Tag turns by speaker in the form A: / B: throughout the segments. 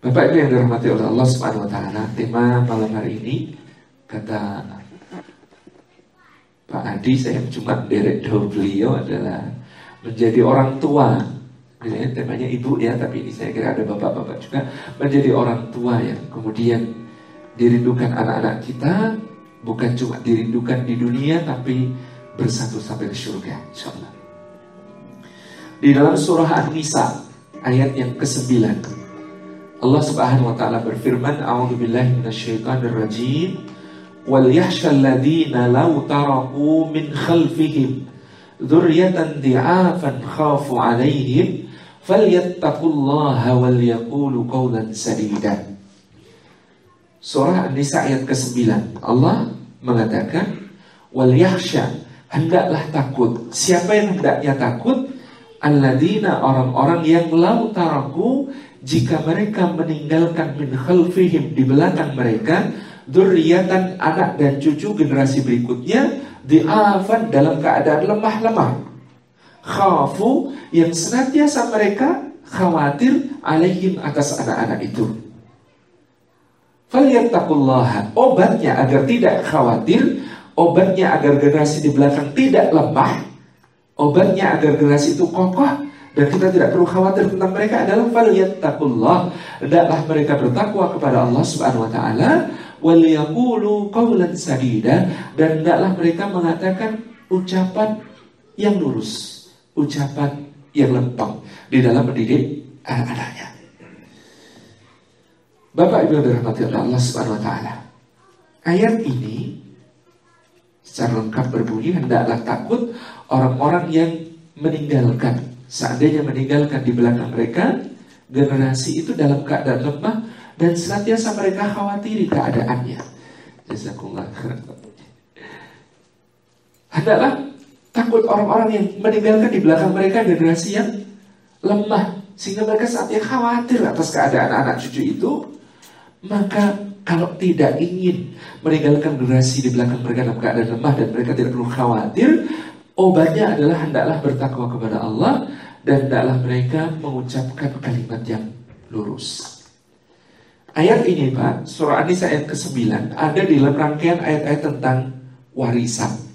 A: Bapak Ibu yang dirahmati oleh Allah Subhanahu wa taala, tema malam hari ini kata Pak Adi, saya cuma derek dahulu beliau adalah menjadi orang tua. Ini temanya ibu ya, tapi ini saya kira ada bapak-bapak juga. Menjadi orang tua yang kemudian dirindukan anak-anak kita, bukan cuma dirindukan di dunia, tapi bersatu sampai ke surga, insyaallah. Di dalam surah An-Nisa ayat yang ke-9, Allah Subhanahu wa taala berfirman, a'udzubillahi minasyaitonir rajim, wal yakhshal ladzina law taraku min khalfihim dzurriyyatan dhi'afan khafu 'alaihim falyattaqullaha wal yaqulu qawlan sadida. Surah An-Nisa ayat ke-9, Allah mengatakan, wal yakhsha, hendaklah takut. Siapa yang hendaknya takut? Alladzina, orang-orang yang law taraku, jika mereka meninggalkan min khalfihim, di belakang mereka, dzurriyyatan, anak dan cucu generasi berikutnya, dhi'afan, dalam keadaan lemah-lemah, khafu, yang senantiasa mereka khawatir, alaihim, atas anak-anak itu. Falyattaqullaha, obatnya agar tidak khawatir, obatnya agar generasi di belakang tidak lemah, obatnya agar generasi itu kokoh dan kita tidak perlu khawatir tentang mereka adalah falyattaqullah, hendaklah mereka bertakwa kepada Allah Subhanahu wa taala, wal yaqulu qawlan sadida, dan hendaklah mereka mengatakan ucapan yang lurus, ucapan yang lempeng di dalam mendidik anak-anaknya. Bapak Ibu dirahmati oleh Allah Subhanahu wa taala, ayat ini secara lengkap berbunyi, hendaklah takut orang-orang yang meninggalkan, seandainya meninggalkan di belakang mereka generasi itu dalam keadaan lemah dan senantiasa mereka khawatiri keadaannya. Jazakumullah. Hendaklah takut orang-orang yang meninggalkan di belakang mereka generasi yang lemah, sehingga mereka saatnya khawatir atas keadaan anak cucu itu. Maka kalau tidak ingin meninggalkan generasi di belakang mereka dalam keadaan lemah dan mereka tidak perlu khawatir, obatnya adalah hendaklah bertakwa kepada Allah dan hendaklah mereka mengucapkan kalimat yang lurus. Ayat ini Pak, surah An-Nisa ayat ke-9 ada di dalam rangkaian ayat-ayat tentang warisan.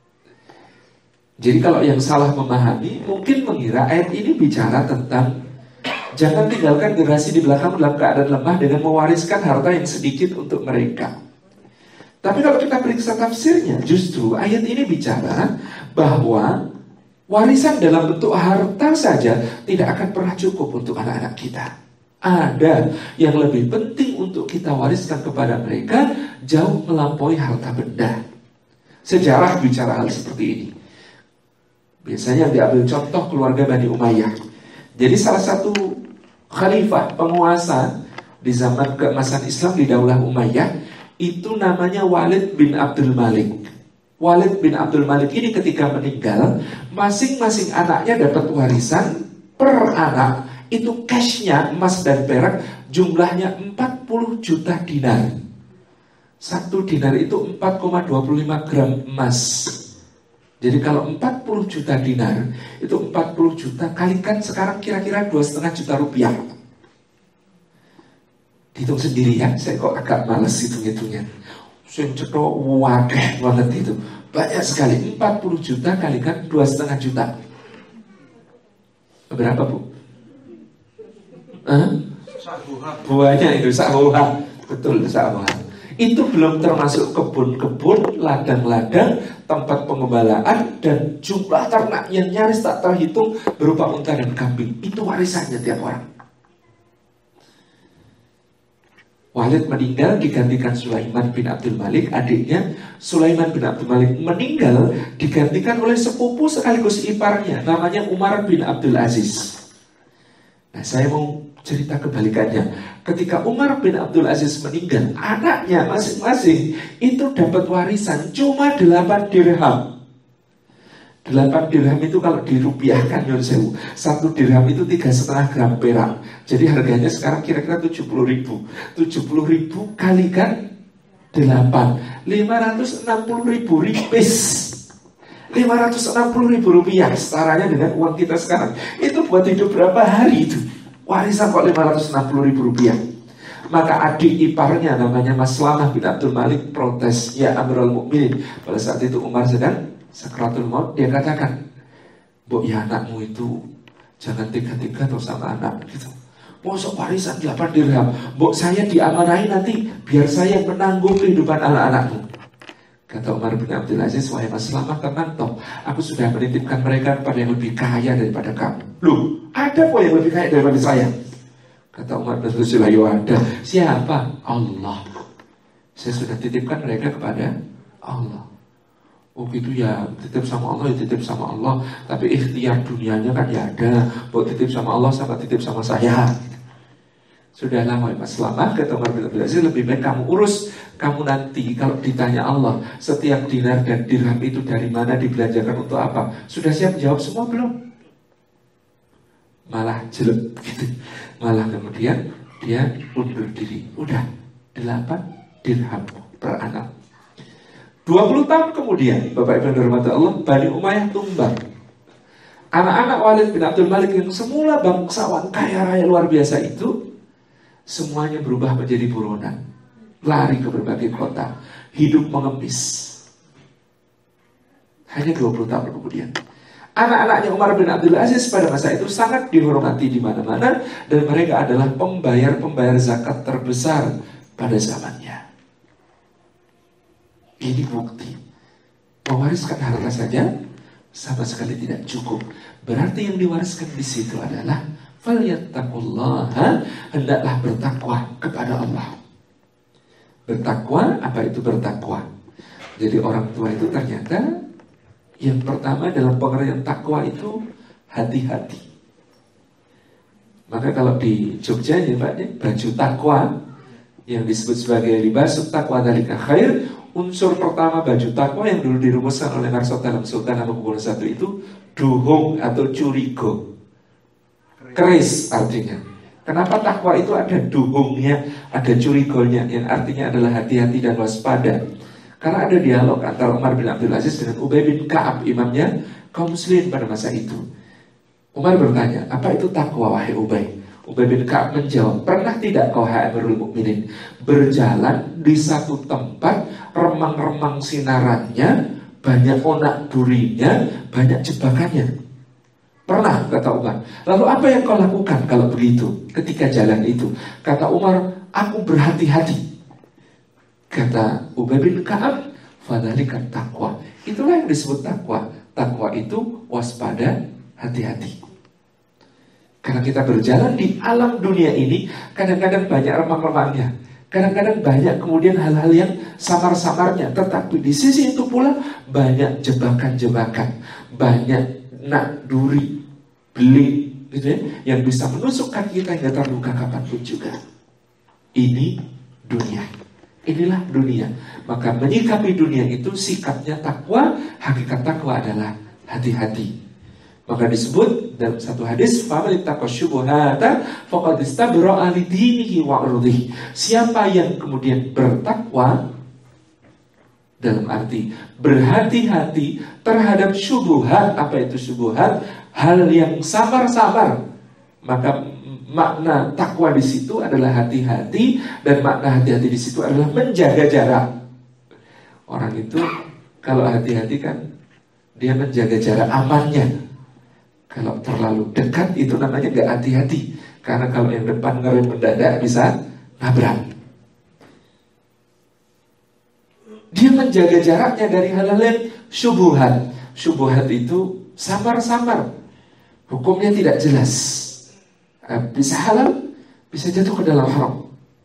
A: Jadi kalau yang salah memahami mungkin mengira ayat ini bicara tentang jangan tinggalkan generasi di belakang dalam keadaan lemah dengan mewariskan harta yang sedikit untuk mereka. Tapi kalau kita periksa tafsirnya, justru ayat ini bicara bahwa warisan dalam bentuk harta saja tidak akan pernah cukup untuk anak-anak kita. Ada yang lebih penting untuk kita wariskan kepada mereka, jauh melampaui harta benda. Sejarah bicara hal seperti ini. Biasanya diambil contoh keluarga Bani Umayyah. Jadi salah satu khalifah, penguasa di zaman keemasan Islam di Daulah Umayyah itu namanya Walid bin Abdul Malik. Walid bin Abdul Malik ini ketika meninggal, masing-masing anaknya dapat warisan per anak itu cashnya emas dan perak jumlahnya 40 juta dinar. Satu dinar itu 4,25 gram emas. Jadi kalau 40 juta dinar itu 40 juta kalikan sekarang kira-kira 2,5 juta rupiah. Hitung sendiri ya, saya kok agak males hitung-hitungnya. Saya cetok wakeh banget itu. Banyak sekali, 40 juta kalikan 2,5 juta. Berapa Bu? Buahnya itu sahuha. Betul, sahuha. Itu belum termasuk kebun-kebun, ladang-ladang, tempat pengembalaan, dan jumlah ternak yang nyaris tak terhitung berupa unta dan kambing. Itu warisannya tiap orang. Walid meninggal digantikan Sulaiman bin Abdul Malik, adiknya. Sulaiman bin Abdul Malik meninggal digantikan oleh sepupu sekaligus iparnya, namanya Umar bin Abdul Aziz. Nah, saya mau cerita kebalikannya. Ketika Umar bin Abdul Aziz meninggal, anaknya masing-masing itu dapat warisan cuma 8 dirham. 8 dirham itu kalau dirupiahkan, 1 dirham itu 3,5 gram perak. Jadi harganya sekarang kira-kira 70.000. 70.000 kalikan 8, 560.000 ripis. 560.000 rupiah setaranya dengan uang kita sekarang. Itu buat hidup berapa hari itu? warisan kok 560.000 rupiah. Maka adik iparnya namanya Mas Salamah bin Abdul Malik protes, ya Amirul Mukminin. Pada saat itu Umar sedang sakratul maut, dia katakan, "Mbok ya anakmu itu jangan tega-tega atau sama anak gitu. Mosok warisan 8 dirham, mbok saya diamanahi nanti biar saya menanggung kehidupan anak-anakmu." Kata Umar bin Abdul Aziz, "Wahai Mas Salamah, tenang toh, aku sudah menitipkan mereka kepada yang lebih kaya daripada kamu." Loh, ada kok yang lebih kaya daripada saya? Kata Umar bin Abdul Aziz, ada. Siapa? Allah. Saya sudah titipkan mereka kepada Allah. Oh gitu ya, titip sama Allah ya titip sama Allah. Tapi ikhtiar dunianya kan ya ada. Buat titip sama Allah sama titip sama saya. Sudahlah wahai Mas Salamah, kata Umar bin Abdul Aziz, lebih baik kamu urus. Kamu nanti kalau ditanya Allah, setiap dinar dan dirham itu dari mana dibelanjakan untuk apa? Sudah siap jawab semua belum? Malah jelek gitu. Malah kemudian dia undur diri. Udah 8 dirham per anak. 20 tahun kemudian, Bapak Ibu yang dirahmati Allah, Bani Umayyah tumbang. Anak-anak Walid bin Abdul Malik yang semula bangsawan kaya raya luar biasa itu, semuanya berubah menjadi buronan, lari ke berbagai kota, hidup mengemis. Hanya 20 tahun kemudian, anak-anaknya Umar bin Abdul Aziz pada masa itu sangat dihormati di mana-mana, dan mereka adalah pembayar zakat terbesar pada zamannya. Ini bukti mewariskan harta saja sama sekali tidak cukup. Berarti yang diwariskan di situ adalah falyattaqullaha, hendaklah bertakwa kepada Allah. Bertakwa, apa itu bertakwa? Jadi orang tua itu ternyata yang pertama dalam pengertian takwa itu hati-hati. Maka kalau di Jogja ya Pak, baju takwa yang disebut sebagai libasut takwa dzalika khair, unsur pertama baju takwa yang dulu dirumuskan oleh Marsot dalam Sultan Hamengkubuwono I itu duhung atau curigo. Keris artinya. Kenapa takwa itu ada duhungnya, ada curigonya, yang artinya adalah hati-hati dan waspada. Karena ada dialog antara Umar bin Abdul Aziz dengan Ubay bin Ka'ab, imamnya kaum muslimin pada masa itu. Umar bertanya, apa itu takwa wahai Ubay? Ubay bin Ka'ab menjawab, pernah tidak kau hai Amirul Mukminin berjalan di satu tempat, remang-remang sinarannya, banyak onak durinya, banyak jebakannya? Pernah, kata Umar. Lalu apa yang kau lakukan kalau begitu ketika jalan itu? Kata Umar, aku berhati-hati. Kata Ubay bin Ka'ab, fadzalika takwa. Itulah yang disebut takwa. Takwa itu waspada, hati-hati. Karena kita berjalan di alam dunia ini, kadang-kadang banyak remang-remangnya, kadang-kadang banyak kemudian hal-hal yang samar-samarnya. Tetapi di sisi itu pula banyak jebakan-jebakan, banyak nak duri, beling gitu ya, yang bisa menusukkan kita hingga terluka kapanpun juga. Ini dunia. Inilah dunia. Maka menyikapi dunia itu sikapnya takwa. Hakikat takwa adalah hati-hati. Maka disebut dalam satu hadis, faman ittaqa syubhata faqad istabra'a li dinihi wa 'irdihi. Siapa yang kemudian bertakwa, dalam arti berhati-hati terhadap syubhat. Apa itu syubhat? Hal yang samar-samar. Maka makna takwa di situ adalah hati-hati, dan makna hati-hati di situ adalah menjaga jarak. Orang itu kalau hati-hati kan dia menjaga jarak amannya. Kalau terlalu dekat itu namanya gak hati-hati. Karena kalau yang depan ngerem mendadak bisa nabrak. Dia menjaga jaraknya dari hal-hal yang syubhat. Syubhat itu samar-samar, hukumnya tidak jelas, bisa halal, bisa jatuh ke dalam haram.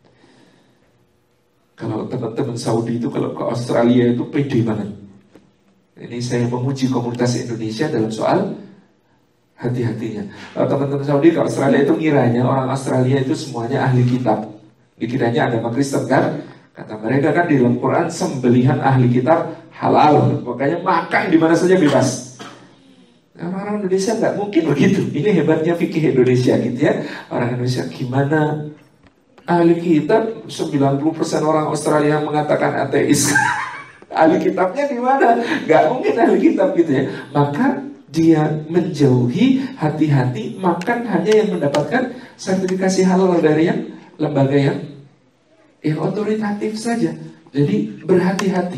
A: Kalau teman-teman Saudi itu kalau ke Australia itu pede banget. Ini saya memuji komunitas Indonesia dalam soal hati-hatinya. Kalau teman-teman Saudi ke Australia itu ngiranya orang Australia itu semuanya ahli kitab. Dikiranya agama Kristen kan? Kata mereka kan di dalam Quran sembelihan ahli kitab halal, makanya makan di mana saja bebas. Orang-orang Indonesia nggak mungkin begitu. Ini hebatnya fikih Indonesia gitu ya. Orang Indonesia gimana ahli kitab 90% orang Australia mengatakan ateis. Ahli kitabnya di mana? Nggak mungkin ahli kitab gitu ya. Maka dia menjauhi, hati-hati makan hanya yang mendapatkan sertifikasi halal dari yang lembaga yang otoritatif saja. Jadi berhati-hati.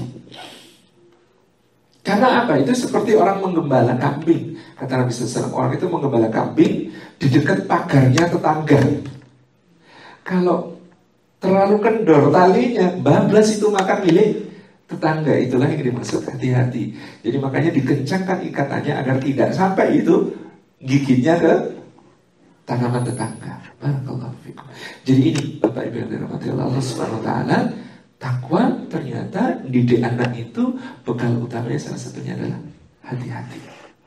A: Karena apa? Itu seperti orang menggembala kambing. Kata Nabi SAW, orang itu menggembala kambing di dekat pagarnya tetangga. Kalau terlalu kendor talinya, bablas itu makan milik tetangga. Itulah yang dimaksud hati-hati. Jadi makanya dikencangkan ikatannya agar tidak sampai itu gigitnya ke tanaman tetangga. Barakallahu fikum. Jadi ini Bapak Ibu yang dirahmati Allah Subhanahu wa taala, takwa ternyata didik anak itu bekal utamanya salah satunya adalah hati-hati.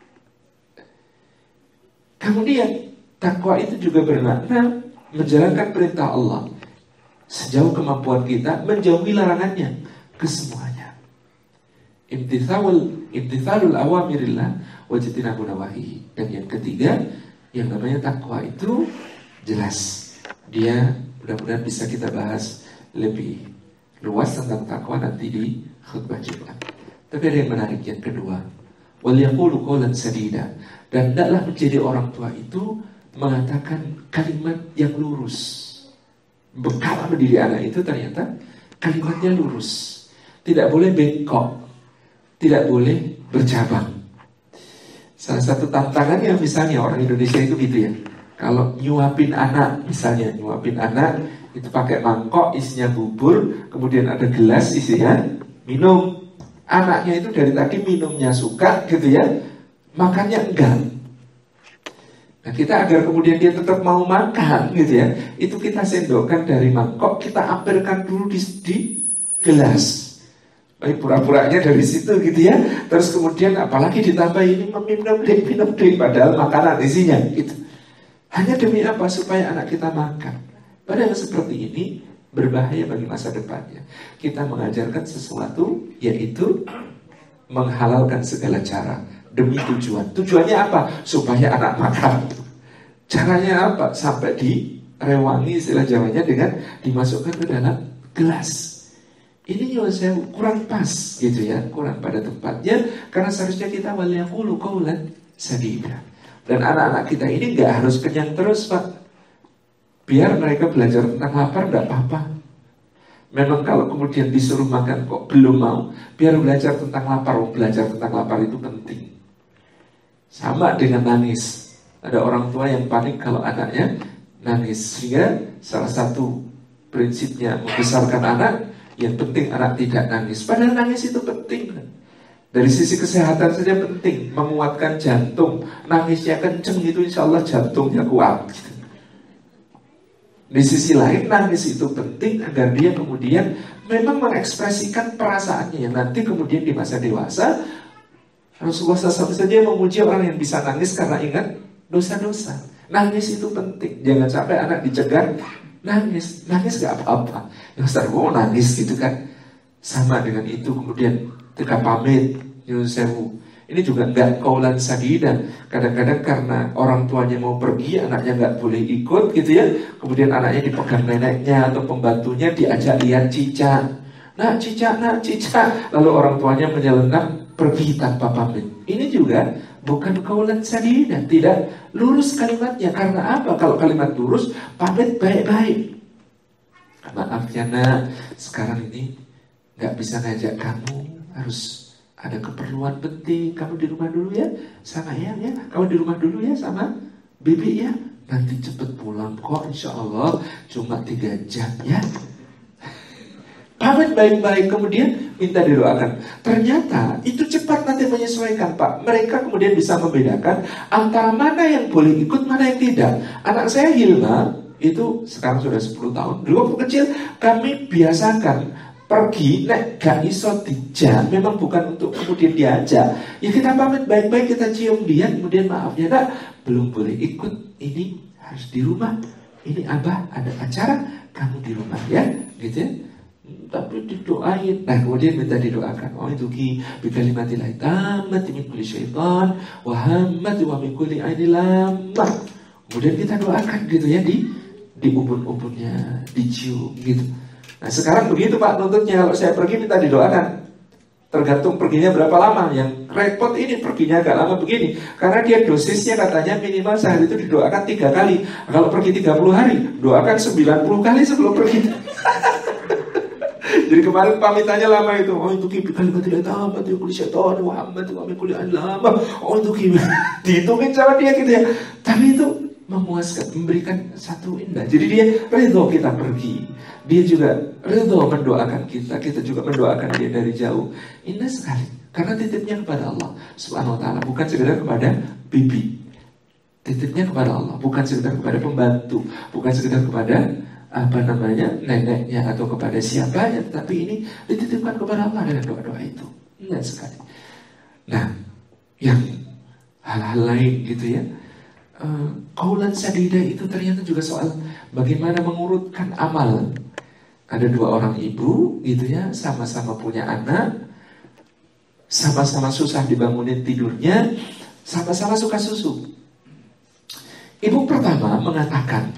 A: Kemudian takwa itu juga bermakna menjalankan perintah Allah sejauh kemampuan kita, menjauhi larangannya kesemuanya. Imtithalul awamirillah wajtinabun nawahihi. Dan yang ketiga, yang namanya takwa itu jelas. Dia mudah-mudahan bisa kita bahas lebih luas tentang takwa nanti di khutbah Jumat. Tapi ada yang menarik yang kedua, wal yaqulu qawlan sadida. Dan hendaklah menjadi orang tua itu mengatakan kalimat yang lurus. Bekal mendidik anak itu ternyata kalimatnya lurus. Tidak boleh bengkok, tidak boleh bercabang. Salah satu tantangannya misalnya orang Indonesia itu gitu ya. Kalau nyuapin anak, misalnya nyuapin anak itu pakai mangkok isinya bubur, kemudian ada gelas isinya minum. Anaknya itu dari tadi minumnya suka gitu ya, makannya enggak. Nah kita agar kemudian dia tetap mau makan gitu ya, itu kita sendokkan dari mangkok, kita ambilkan dulu di gelas. Baik pura-puranya dari situ gitu ya. Terus kemudian apalagi ditambah ini minum deh, padahal makanan isinya gitu. Hanya demi apa? Supaya anak kita makan. Padahal seperti ini berbahaya bagi masa depannya. Kita mengajarkan sesuatu, yaitu menghalalkan segala cara demi tujuan. Tujuannya apa? Supaya anak makan. Caranya apa? Sampai direwangi istilah Jawanya dengan dimasukkan ke dalam gelas. Ini juga saya kurang pas gitu ya, kurang pada tempatnya. Karena seharusnya kita wal yaqulu qawlan sadida. Dan anak-anak kita ini gak harus kenyang terus Pak. Biar mereka belajar tentang lapar gak apa-apa. Memang kalau kemudian disuruh makan kok belum mau, biar belajar tentang lapar. Belajar tentang lapar itu penting. Sama dengan nangis. Ada orang tua yang panik kalau anaknya nangis. Sehingga salah satu prinsipnya membesarkan anak, yang penting anak tidak nangis. Padahal nangis itu penting. Dari sisi kesehatan saja penting. Menguatkan jantung. Nangisnya kenceng itu insya Allah jantungnya kuat. Di sisi lain nangis itu penting agar dia kemudian memang mengekspresikan perasaannya. Yang nanti kemudian di masa dewasa, Rasulullah SAW saja memuji orang yang bisa nangis karena ingat dosa-dosa. Nangis itu penting. Jangan sampai anak dicegah nangis gak apa-apa. Yang Ustaz mau nangis gitu kan. Sama dengan itu kemudian ketika pamit Yusefu. Ini juga gak qawlan sadida. Kadang-kadang karena orang tuanya mau pergi, anaknya gak boleh ikut gitu ya. Kemudian anaknya dipegang neneknya atau pembantunya, diajak lihat cicak. Nak cicak. Lalu orang tuanya menyelenggak pergi tanpa pamit. Ini juga bukan qawlan sadida. Tidak lurus kalimatnya. Karena apa? Kalau kalimat lurus, pamit baik-baik. Maaf ya nak, sekarang ini gak bisa ngajak kamu, harus ada keperluan penting. Kamu di rumah dulu ya sama Eyang ya. Kamu di rumah dulu ya sama Bibi ya. Nanti cepet pulang kok insya Allah. Cuma 3 jam ya. Pamit baik-baik, kemudian minta didoakan. Ternyata itu cepat nanti menyesuaikan Pak. Mereka kemudian bisa membedakan antara mana yang boleh ikut, mana yang tidak. Anak saya Hilma itu sekarang sudah 10 tahun. Dulu waktu kecil kami biasakan pergi, nek gak iso dijak, memang bukan untuk kemudian diajak. Ya kita pamit baik-baik, kita cium dia, kemudian maaf ya nak, belum boleh ikut, ini harus di rumah. Ini abah ada acara, kamu di rumah ya, gitu ya. Tapi didoain. Nah kemudian minta didoakan. Oh itu ki bikalimatillah tammati min kulli syaitan wa hammati wa min kulli aini lamma. Kemudian kita doakan gitu ya, di ubun-ubunnya, dicium gitu. Nah sekarang begitu Pak nuntutnya, kalau saya pergi minta didoakan. Tergantung perginya berapa lama. Yang repot ini perginya agak lama begini, karena dia dosisnya katanya minimal sehari itu didoakan 3 kali. Kalau pergi 30 hari, doakan 90 kali sebelum pergi. Jadi kemarin pamitannya lama itu. Oh itu kalimatil tamat ya kulli syaitan Muhammad wa min kulli lama. Oh itu gimana? Dihitungin sama dia gitu ya. Tapi itu memuaskan, memberikan satu indah. Jadi dia ridho kita pergi. Dia juga ridho mendoakan kita. Kita juga mendoakan dia dari jauh. Indah sekali. Karena titipnya kepada Allah Subhanahu wa ta'ala. Bukan sekedar kepada bibi. Titipnya kepada Allah. Bukan sekedar kepada pembantu. Bukan sekedar kepada neneknya atau kepada siapanya, tapi ini dititipkan kepada Allah dengan doa-doa itu. Ingat sekali. Nah, yang hal-hal lain gitu ya, qaulan sadida itu ternyata juga soal bagaimana mengurutkan amal. Ada 2 orang ibu gitu ya, sama-sama punya anak, sama-sama susah dibangunin tidurnya, sama-sama suka susu. Ibu pertama mengatakan,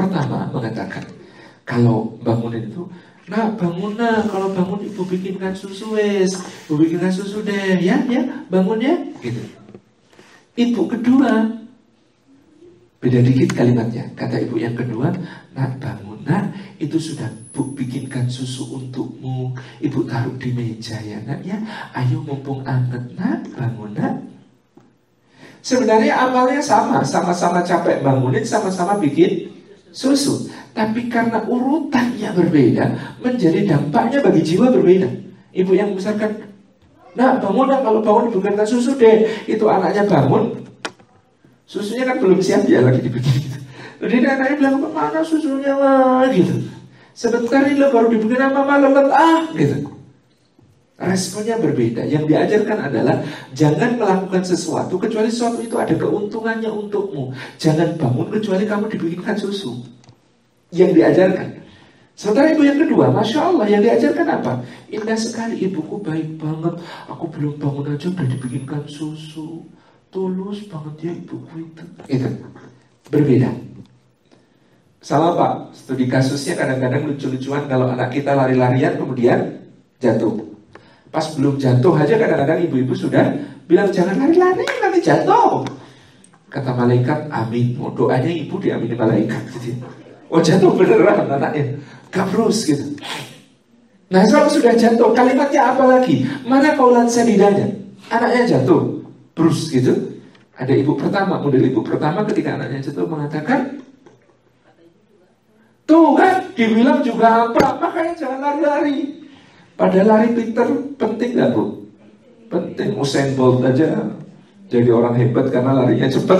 A: kalau bangunin itu, nak bangun nak, kalau bangun ibu bikinkan susu wes, ibu bikinkan susu deh, ya bangun ya, gitu. Ibu kedua, beda dikit kalimatnya, kata ibu yang kedua, nak bangun nak, itu sudah bu bikinkan susu untukmu, ibu taruh di meja ya nak ya, ayo mumpung anget nak, bangun nak. Sebenarnya amalnya sama-sama capek bangunin, sama-sama bikin susu. Tapi karena urutannya berbeda, menjadi dampaknya bagi jiwa berbeda. Ibu yang membesarkan, nah bangun nak, kalau bangun diberikan susu deh. Itu anaknya bangun, susunya kan belum siap ya lagi dibikin gitu. Jadi anaknya bilang, mana susunya mah gitu. Sebentar ini lo baru dibikin sama mama lelet gitu. Responnya berbeda. Yang diajarkan adalah jangan melakukan sesuatu kecuali sesuatu itu ada keuntungannya untukmu. Jangan bangun kecuali kamu dibikinkan susu. Yang diajarkan. Sementara ibu yang kedua, Masya Allah, yang diajarkan apa? Indah sekali, ibuku baik banget. Aku belum bangun aja udah dibikinkan susu. Tulus banget ya ibuku itu. Itu berbeda. Sama Pak, studi kasusnya kadang-kadang lucu-lucuan. Kalau anak kita lari-larian kemudian jatuh. Pas belum jatuh aja kadang-kadang ibu-ibu sudah bilang jangan lari-lari nanti jatuh. Kata malaikat amin. Oh, doanya ibu diamini malaikat gitu. Oh jatuh beneran anaknya, gabrus gitu. Nah kalau sudah jatuh, kalimatnya apa lagi? Mana qaulan sadidanya? Anaknya jatuh, brus gitu. Ada ibu pertama, model ibu pertama ketika anaknya jatuh mengatakan, tuh kan dibilang juga apa, makanya jangan lari-lari. Padahal lari pinter penting gak bu? Penting. Usain Bolt aja jadi orang hebat karena larinya cepat.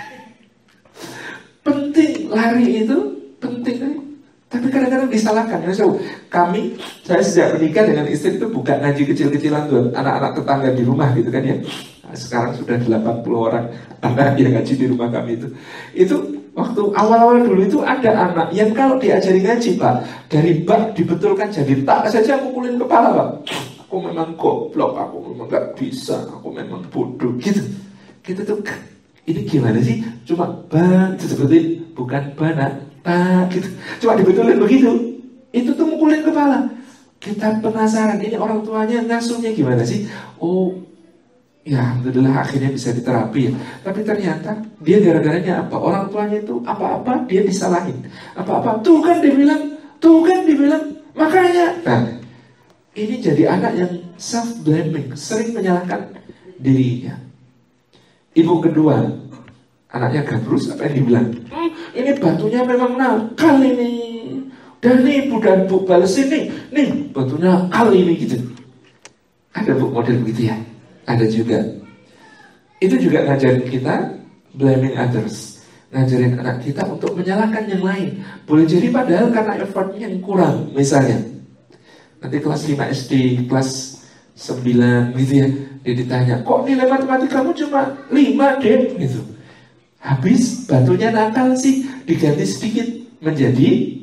A: Penting lari itu penting. Tapi kadang-kadang disalahkan. Saya sejak menikah dengan istri itu buka ngaji kecil-kecilan tuh anak-anak tetangga di rumah gitu kan ya. Nah, sekarang sudah 80 orang anak yang ngaji di rumah kami itu. Itu waktu awal-awal dulu itu ada anak yang kalau diajari ngaji Pak, dari bak dibetulkan jadi tak saja mukulin kepala Pak. Aku memang goblok, aku memang gak bisa, aku memang bodoh gitu. Kita tuh ini gimana sih? Cuma ban itu seperti bukan bana tak gitu. Cuma dibetulin begitu. Itu tuh mukulin kepala. Kita penasaran ini orang tuanya ngasuhnya gimana sih? Oh ya, alhamdulillah akhirnya bisa diterapi ya. Tapi ternyata dia gara-garanya apa? Orang tuanya itu apa-apa dia disalahin. Apa-apa, tuh kan dibilang. Makanya. Nah, ini jadi anak yang self-blaming, sering menyalahkan dirinya. Ibu kedua, anaknya gabrus, apa yang dibilang? Ini batunya memang nakal ini. Dan nih ibu dan bu balesin nih batunya nakal ini gitu. Ada bu model begitu ya? Ada juga. Itu juga ngajarin kita blaming others, ngajarin anak kita untuk menyalahkan yang lain. Boleh jadi padahal karena effortnya yang kurang. Misalnya nanti kelas 5 SD, kelas 9 gitu ya, dia ditanya, kok nilai matematikamu cuma 5 deh gitu. Habis batunya nakal sih, diganti sedikit menjadi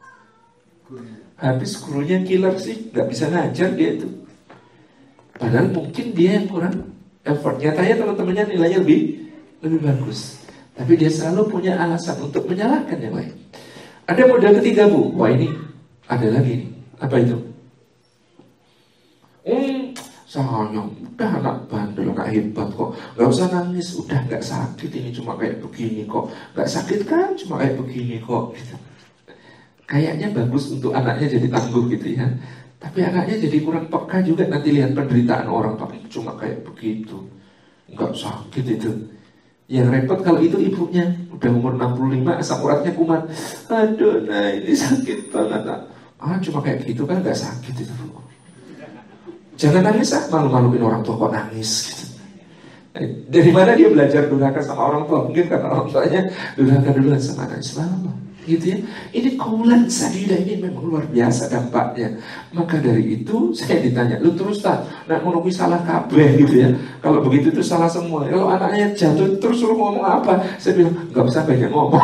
A: habis gurunya killer sih, gak bisa ngajar dia itu. Padahal mungkin dia yang kurang effort. Nyatanya teman-temannya nilainya lebih bagus. Tapi dia selalu punya alasan untuk menyalahkan yang lain. Ada model ketiga bu. Wah ini ada lagi nih. Apa itu? Sayang, udah anak bandel, anak hebat kok, nggak usah nangis, udah nggak sakit, ini cuma kayak begini kok, nggak sakit kan, cuma kayak begini kok, gitu. Kayaknya bagus untuk anaknya jadi tangguh gitu ya. Tapi anaknya jadi kurang peka juga, nanti lihat penderitaan orang, tapi cuma kayak begitu, nggak sakit itu. Yang repot kalau itu ibunya udah umur 65, asam uratnya kumat. Aduh, nah ini sakit banget. Cuma kayak gitu kan nggak sakit itu. Jangan nangis malu-maluin orang tua kok nangis gitu. Dari mana dia belajar durhaka sama orang tua? Mungkin karena orang tuanya durhaka duluan sama anak Islam, gitu ya. Ini kaulan sadidah ini memang luar biasa dampaknya. Maka dari itu saya ditanya, lu terus tak nak menunggu salah kabeh gitu ya. Kalau begitu itu salah semua. Kalau anaknya jatuh terus suruh ngomong apa? Saya bilang nggak usah banyak ngomong.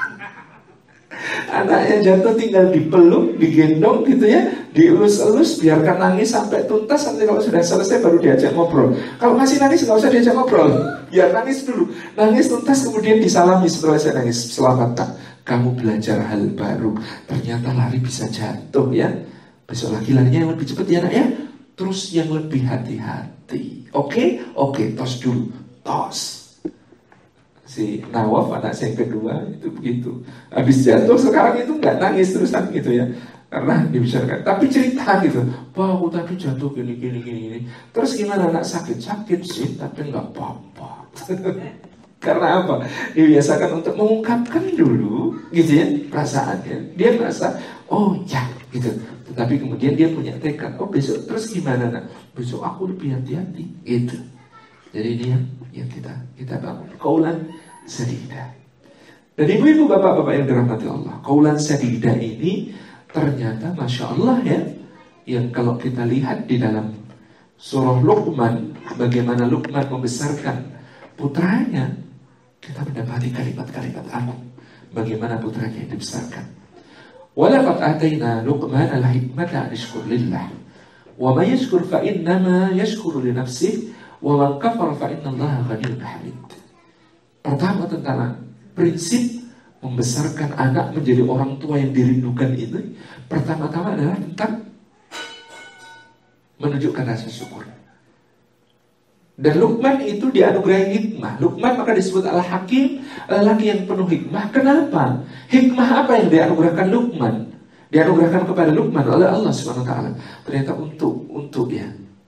A: Anaknya jatuh tinggal dipeluk, digendong gitu ya, dielus-elus, biarkan nangis sampai tuntas. Nanti kalau sudah selesai baru diajak ngobrol. Kalau masih nangis nggak usah diajak ngobrol, biar nangis dulu. Nangis tuntas kemudian disalami setelah saya nangis. Selamat tak, kamu belajar hal baru. Ternyata lari bisa jatuh ya. Besok lagi larinya yang lebih cepat ya nak ya. Terus yang lebih hati-hati. Oke, tos dulu, tos. Si Nawaf anak saya yang kedua itu begitu, habis jatuh sekarang itu nggak nangis terusan gitu ya, karena dibicarakan, tapi cerita gitu, wah aku tadi jatuh gini. Terus gimana nak, sakit sih tapi nggak apa-apa. Karena apa? Dibiasakan untuk mengungkapkan dulu gitu ya perasaannya. Dia merasa oh ya gitu, tetapi kemudian dia punya tekad, oh besok terus gimana nak, besok aku lebih hati-hati gitu. Jadi ini yang kita bangun kaulan sadidah. Dan ibu-ibu, bapak-bapak yang dirahmati Allah, kaulan sadidah ini ternyata Masya Allah ya, yang kalau kita lihat di dalam surah Luqman, bagaimana Luqman membesarkan putranya, kita mendapati kalimat-kalimat agung bagaimana putranya dibesarkan. Walaqad ataina Luqman al-hikmata an yashkur lillah wa may yashkur fa innama yashkuru li nafsihi wa man kafara fa innallaha ghaniyyun hamid. Pertama tentang prinsip membesarkan anak menjadi orang tua yang dirindukan ini, pertama-tama adalah tentang menunjukkan rasa syukur. Dan Luqman itu dianugerahi hikmah. Luqman maka disebut al-hakim, lelaki yang penuh hikmah. Kenapa? Hikmah apa yang dianugerahkan Luqman? Dianugerahkan kepada Luqman oleh Allah Subhanahu wa taala. Ternyata untuk ya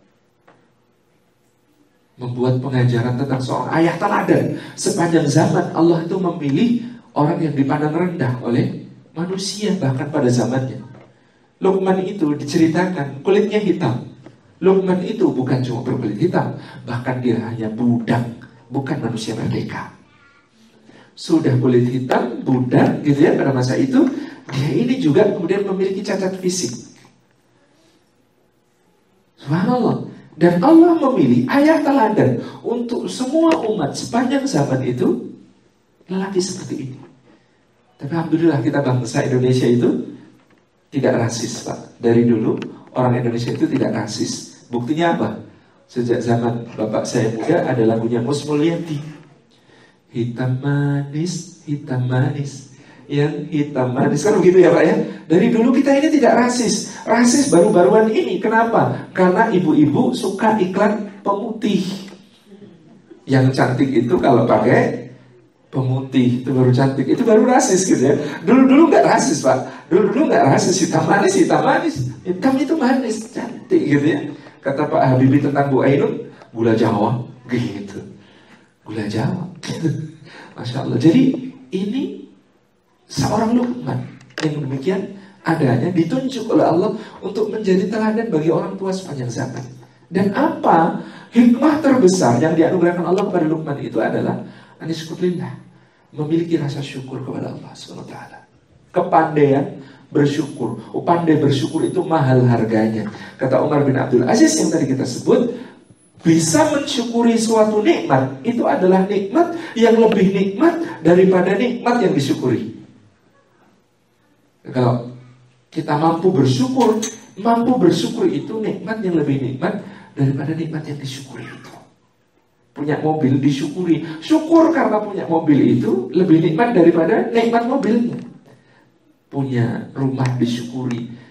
A: membuat pengajaran tentang seorang ayah teladan. Sepanjang zaman Allah itu memilih orang yang dipandang rendah oleh manusia bahkan pada zamannya. Luqman itu diceritakan kulitnya hitam. Luqman itu bukan cuma berkulit hitam, bahkan dia hanya budak, bukan manusia merdeka. Sudah kulit hitam, budak gitu ya pada masa itu. Dia ini juga kemudian memiliki cacat fisik. Subhanallah. Dan Allah memilih ayah teladan untuk semua umat sepanjang zaman itu, lelaki seperti ini. Tapi alhamdulillah kita bangsa Indonesia itu tidak rasis, Pak. Dari dulu orang Indonesia itu tidak rasis. Buktinya apa? Sejak zaman bapak saya muda ada lagunya Mus Mulyadi, hitam manis, yang hitam manis, kan begitu ya Pak ya. Dari dulu kita ini tidak rasis. Rasis baru-baruan ini. Kenapa? Karena ibu-ibu suka iklan pemutih. Yang cantik itu kalau pakai pemutih itu baru cantik, itu baru rasis gitu ya. Dulu nggak rasis Pak. Dulu nggak rasis, hitam manis. Hitam itu manis, cantik gitu ya. Kata Pak Habibie tentang Bu Ainun, gula Jawa gitu. Gula Jawa. Masya Allah. Jadi ini seorang Luqman yang demikian adanya ditunjuk oleh Allah untuk menjadi teladan bagi orang tua sepanjang zaman. Dan apa hikmah terbesar yang dianugerahkan Allah kepada Luqman itu adalah anisyukurillah, memiliki rasa syukur kepada Allah SWT. Kepandaian bersyukur. Pandai bersyukur itu mahal harganya. Kata Umar bin Abdul Aziz yang tadi kita sebut, bisa mensyukuri suatu nikmat itu adalah nikmat yang lebih nikmat daripada nikmat yang disyukuri. Kalau kita mampu bersyukur itu nikmat yang lebih nikmat daripada nikmat yang disyukuri itu. Punya mobil disyukuri, syukur karena punya mobil itu lebih nikmat daripada nikmat mobilnya. Punya rumah disyukuri,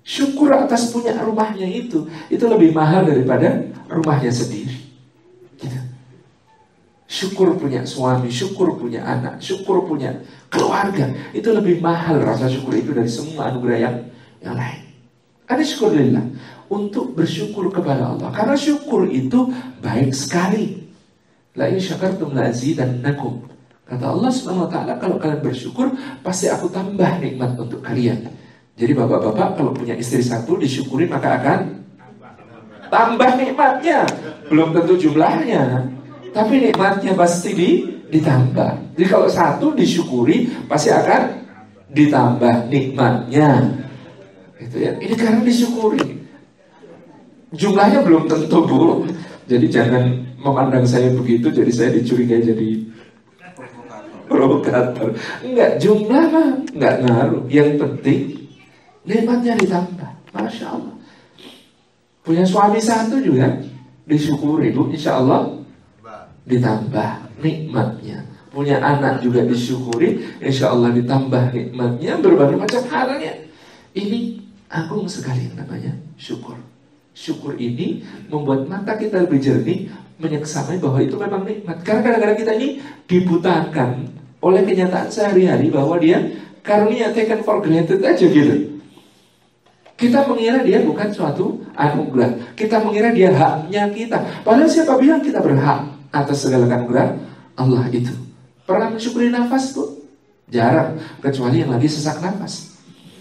A: Syukur atas punya rumahnya itu lebih mahal daripada rumahnya sendiri. Gitu. Syukur punya suami, syukur punya anak, syukur punya keluarga, itu lebih mahal rasa syukur itu dari semua anugerah yang lain. Ada syukurillah, untuk bersyukur kepada Allah, karena syukur itu baik sekali. La in syakartum la azidannakum. Kata Allah Subhanahu wa taala, kalau kalian bersyukur pasti aku tambah nikmat untuk kalian. Jadi bapak-bapak kalau punya istri satu disyukuri maka akan tambah nikmatnya. Belum tentu jumlahnya, tapi nikmatnya pasti ditambah. Jadi kalau satu disyukuri pasti akan ditambah nikmatnya. Gitu ya. Ini karena disyukuri. Jumlahnya belum tentu, Bu. Jadi jangan memandang saya begitu, jadi saya dicurigai jadi provokator. Enggak, jumlah mah enggak ngaruh. Yang penting nikmatnya ditambah. Masya Allah. Punya suami satu juga disyukuri, Bu. Insya Allah ditambah nikmatnya. Punya anak juga disyukuri, insya Allah ditambah nikmatnya. Berbagai macam halnya. Ini agung sekali namanya syukur. Syukur ini membuat mata kita lebih jernih, menyeksamai bahwa itu memang nikmat. Karena kadang-kadang kita ini dibutakan oleh kenyataan sehari-hari bahwa dia karunia taken for granted aja gitu. Kita mengira dia bukan suatu anugerah. Kita mengira dia haknya kita. Padahal siapa bilang kita berhak atas segala anugerah Allah itu? Pernah mensyukuri nafas, Bu? Jarang, kecuali yang lagi sesak nafas.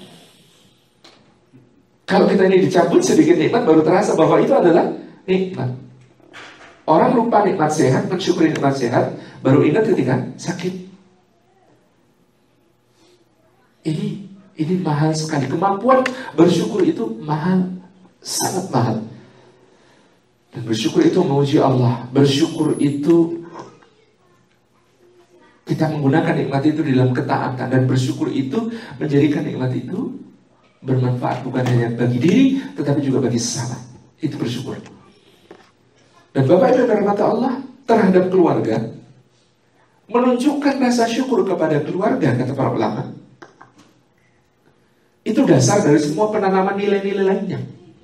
A: Kalau kita ini dicabut sedikit nikmat, baru terasa bahwa itu adalah nikmat. Orang lupa nikmat sehat, mensyukuri nikmat sehat, baru ingat ketika sakit. Ini mahal sekali. Kemampuan bersyukur itu mahal, sangat mahal. Dan bersyukur itu memuji Allah. Bersyukur itu kita menggunakan nikmat itu dalam ketaatan. Dan bersyukur itu menjadikan nikmat itu bermanfaat bukan hanya bagi diri, tetapi juga bagi sesama. Itu bersyukur. Dan Bapak Ibu yang dirahmati Allah, terhadap keluarga, menunjukkan rasa syukur kepada keluarga, kata para ulama, itu dasar dari semua penanaman nilai-nilai lainnya.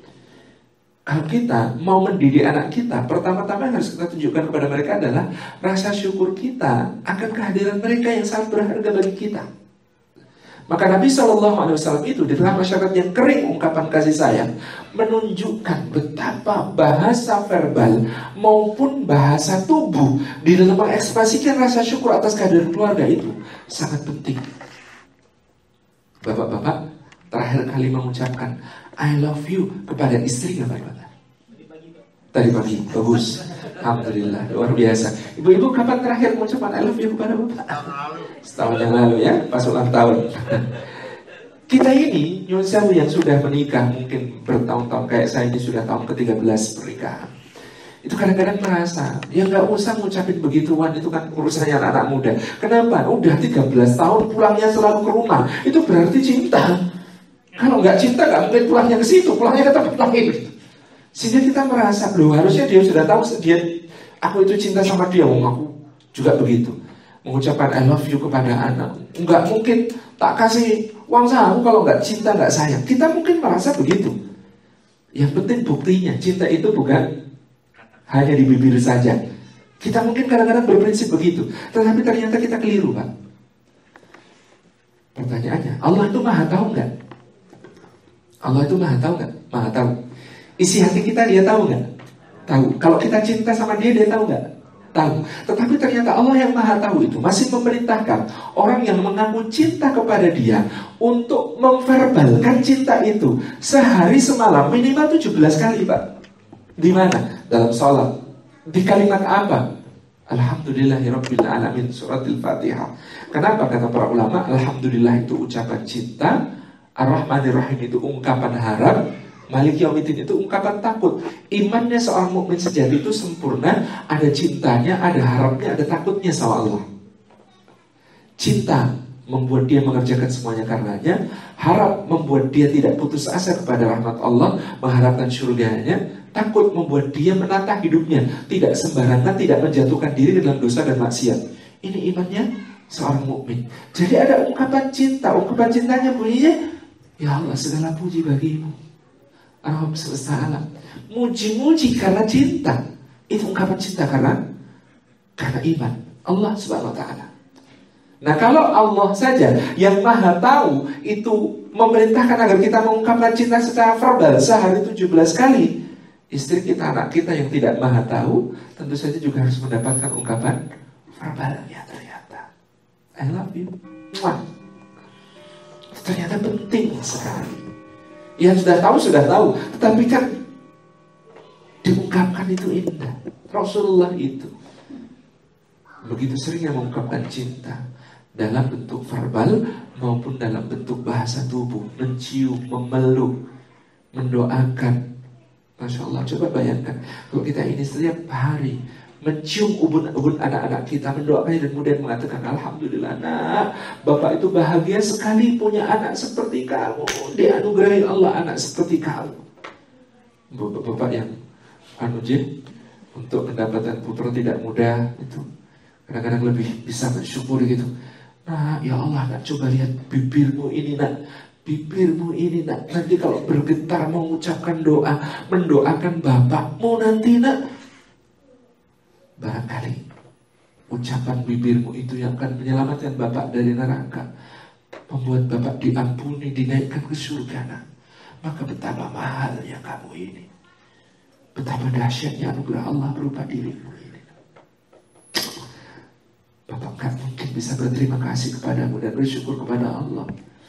A: Kalau kita mau mendidik anak kita, pertama-tama yang harus kita tunjukkan kepada mereka adalah rasa syukur kita akan kehadiran mereka yang sangat berharga bagi kita. Maka Nabi SAW itu di tengah masyarakat yang kering ungkapan kasih sayang, menunjukkan betapa bahasa verbal maupun bahasa tubuh di dalam mengekspresikan rasa syukur atas kehadiran keluarga itu sangat penting. Bapak-bapak, terakhir kali mengucapkan I love you kepada istri kapan, Bapak? Tadi pagi, bagus. Alhamdulillah, luar biasa. Ibu-ibu kapan terakhir mengucapkan I love you kepada Bapak? Setahun yang lalu ya, pas ulang tahun. Kita ini, Nyun Sewu yang sudah menikah mungkin bertahun-tahun, kayak saya ini sudah tahun ke-13 pernikahan. Itu kadang-kadang merasa, ya gak usah ngucapin begituan, itu kan urusannya anak-anak muda. Kenapa? Udah 13 tahun pulangnya selalu ke rumah. Itu berarti cinta. Kalau gak cinta gak mungkin pulangnya ke situ, pulangnya ke tempat lain. Sehingga kita merasa, loh harusnya dia sudah tahu aku itu cinta sama dia, aku juga begitu. Mengucapkan I love you kepada anak, nggak mungkin tak kasih uang saku kalau nggak cinta, nggak sayang. Kita mungkin merasa begitu. Yang penting buktinya, cinta itu bukan hanya di bibir saja. Kita mungkin kadang-kadang berprinsip begitu, tetapi ternyata kita keliru, Pak. Pertanyaannya, Allah itu maha tahu nggak? Allah itu maha tahu nggak? Maha tahu. Isi hati kita dia tahu nggak? Tahu. Kalau kita cinta sama dia tahu nggak? Tahu. Tetapi ternyata Allah yang maha tahu itu masih memerintahkan orang yang mengaku cinta kepada dia untuk memverbalkan cinta itu sehari semalam minimal 17 kali, Pak. Di mana? Dalam sholat. Di kalimat apa? Alhamdulillahirabbil alamin, surat Al-Fatihah. Kenapa kata para ulama? Alhamdulillah itu ucapan cinta, Ar-Rahmanir-Rahim itu ungkapan harap, Malik Yaumiddin itu ungkapan takut. Imannya seorang mukmin sejati itu sempurna, ada cintanya, ada harapnya, ada takutnya sama Allah. Cinta membuat dia mengerjakan semuanya karenanya. Harap membuat dia tidak putus asa kepada rahmat Allah, mengharapkan surganya. Takut membuat dia menata hidupnya, tidak sembarangan, tidak menjatuhkan diri dalam dosa dan maksiat. Ini imannya seorang mukmin. Jadi ada ungkapan cinta. Ungkapan cintanya bunyinya Ya Allah, segala puji bagimu, Rabb semesta alam. Muji-muji karena cinta. Itu ungkapan cinta karena iman Allah subhanahu wa ta'ala. Nah, kalau Allah saja yang maha tahu itu memerintahkan agar kita mengungkapkan cinta secara verbal sehari 17 kali, istri kita, anak kita yang tidak maha tahu tentu saja juga harus mendapatkan ungkapan verbalnya. Ternyata I love you. Mwah. Ternyata penting sekali. Yang sudah tahu, tetapi kan diungkapkan itu indah. Rasulullah itu begitu seringnya mengungkapkan cinta dalam bentuk verbal maupun dalam bentuk bahasa tubuh, mencium, memeluk, mendoakan. Masya Allah, coba bayangkan kalau kita ini setiap hari mencium ubun-ubun anak-anak kita, mendoakannya dan kemudian mengatakan, alhamdulillah nak, bapak itu bahagia sekali punya anak seperti kamu, dianugerahi Allah anak seperti kamu. Bapak-bapak yang untuk mendapatkan putra tidak mudah itu kadang-kadang lebih bisa mensyukuri gitu. Nah, ya Allah, nak, coba lihat bibirmu ini nak, bibirmu ini nak, nanti kalau bergetar mengucapkan doa, mendoakan bapakmu nanti nak, barangkali ucapan bibirmu itu yang akan menyelamatkan bapak dari neraka, membuat bapak diampuni, dinaikkan ke surga nak. Maka betapa mahalnya kamu ini, betapa dahsyatnya anugerah Allah berupa dirimu ini. Bapak gak mungkin bisa berterima kasih kepadamu dan bersyukur kepada Allah.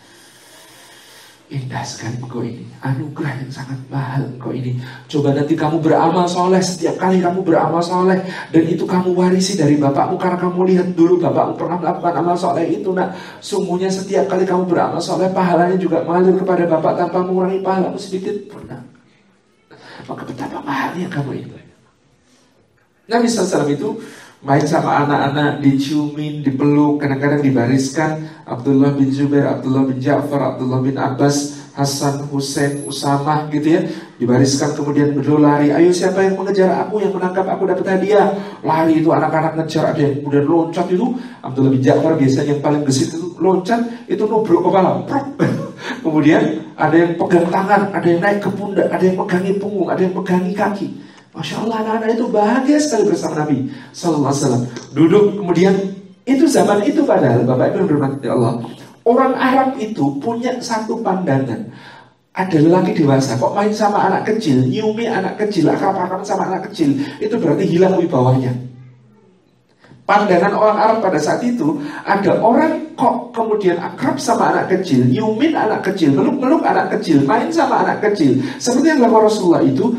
A: Indah sekali engkau ini, anugerah yang sangat mahal engkau ini. Coba nanti kamu beramal soleh, setiap kali kamu beramal soleh, dan itu kamu warisi dari bapakmu, karena kamu lihat dulu bapakmu pernah melakukan amal soleh itu nak. Sungguhnya setiap kali kamu beramal soleh, pahalanya juga mengalir kepada bapak tanpa mengurangi pahalamu sedikit pun. Maka betapa mahalnya kamu itu. Nabi SAW itu main sama anak-anak, diciumin, dipeluk, kadang-kadang dibariskan. Abdullah bin Zubair, Abdullah bin Ja'far, Abdullah bin Abbas, Hasan, Husain, Usamah gitu ya, dibariskan kemudian berlari. Ayo siapa yang mengejar aku, yang menangkap aku dapat hadiah. Lari itu anak-anak ngejar, ada yang kemudian loncat itu. Abdullah bin Ja'far biasanya yang paling gesit itu loncat, itu nubruk kepala. Kemudian ada yang pegang tangan, ada yang naik ke pundak, ada yang pegangi punggung, ada yang pegangi kaki. Masya Allah, anak-anak itu bahagia sekali bersama Nabi Sallallahu Alaihi Wasallam. Duduk, kemudian itu zaman itu padahal Bapak Ibu yang dirahmati Allah, orang Arab itu punya satu pandangan. Ada lelaki dewasa kok main sama anak kecil, nyiumi anak kecil, akrab-akrab sama anak kecil, itu berarti hilang wibawanya. Pandangan orang Arab pada saat itu, ada orang kok kemudian akrab sama anak kecil, nyiumin anak kecil, meluk-meluk anak kecil, main sama anak kecil, seperti yang dilakukan Rasulullah itu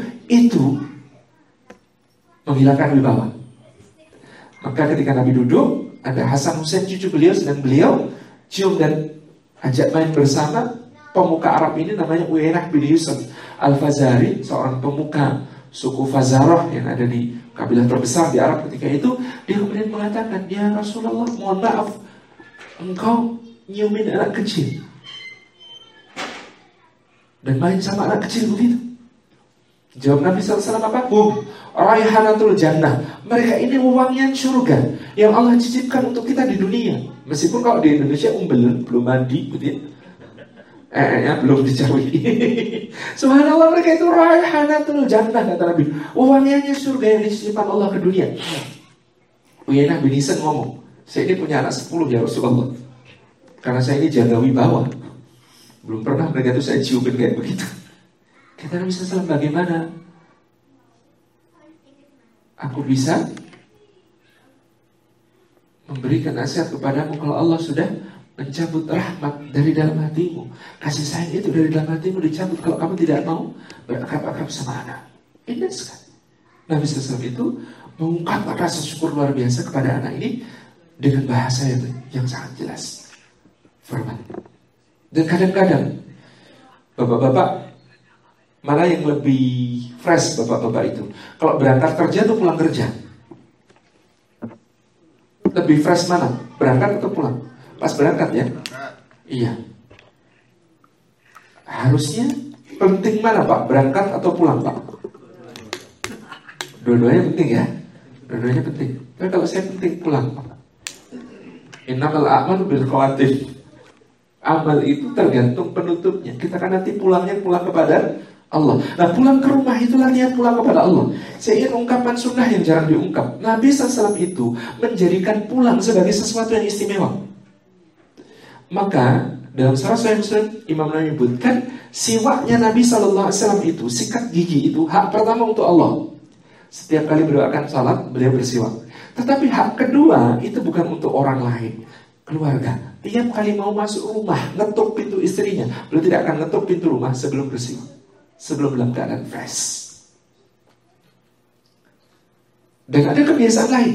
A: menghilangkan wibawa. Maka ketika Nabi duduk, ada Hasan Husain cucu beliau, sedang beliau cium dan ajak main bersama. Pemuka Arab ini namanya Uyainah bin Yusuf Al-Fazari, seorang pemuka suku Fazarah yang ada di kabilah terbesar di Arab ketika itu. Dia kemudian mengatakan, ya Rasulullah, mohon maaf, engkau nyiumin anak kecil dan main sama anak kecil begitu. Jawab Nabi SAW apa? Raihanatul jannah. Mereka ini wangian surga yang Allah cicipkan untuk kita di dunia. Meskipun kalau di Indonesia belum mandi gitu ya, belum dicawi. Subhanallah, mereka itu raihanatul jannah, kata Nabi. Wangiannya surga yang diciptakan Allah ke dunia. Uyainah bin Hisan ngomong, saya ini punya anak 10 ya Rasulullah, karena saya ini jaga wibawa. Belum pernah mereka itu saya ciumin kayak begitu. Kata Nabi SAW, bagaimana aku bisa memberikan nasihat kepadamu kalau Allah sudah mencabut rahmat dari dalam hatimu, kasih sayang itu dari dalam hatimu dicabut kalau kamu tidak mau berakrab-akrab sama anak. Indah sekali. Nabi SAW itu mengungkapkan rasa syukur luar biasa kepada anak ini dengan bahasa yang sangat jelas, firman. Dan kadang-kadang bapak-bapak, mana yang lebih fresh bapak-bapak itu? Kalau berangkat kerja atau pulang kerja? Lebih fresh mana? Berangkat atau pulang? Pas berangkat ya? Iya. Harusnya penting mana Pak? Berangkat atau pulang Pak? Dua-duanya penting ya? Dua-duanya penting. Tapi kalau saya penting pulang Pak. Innamal a'malu bil khawatir. Amal itu tergantung penutupnya. Kita kan nanti pulang kepada Allah. Nah, pulang ke rumah itu latihan pulang kepada Allah. Saya ingin ungkapan sunnah yang jarang diungkap. Nabi SAW itu menjadikan pulang sebagai sesuatu yang istimewa. Maka dalam Sahih Muslim, Imam Nawawi menyebutkan siwaknya Nabi SAW itu, sikat gigi itu hak pertama untuk Allah. Setiap kali beliau akan salat, beliau bersiwak. Tetapi hak kedua itu bukan untuk orang lain, keluarga. Tiap kali mau masuk rumah, ngetuk pintu istrinya, beliau tidak akan ngetuk pintu rumah sebelum bersiwak, sebelum dalam keadaan fresh. Dan ada kebiasaan lain.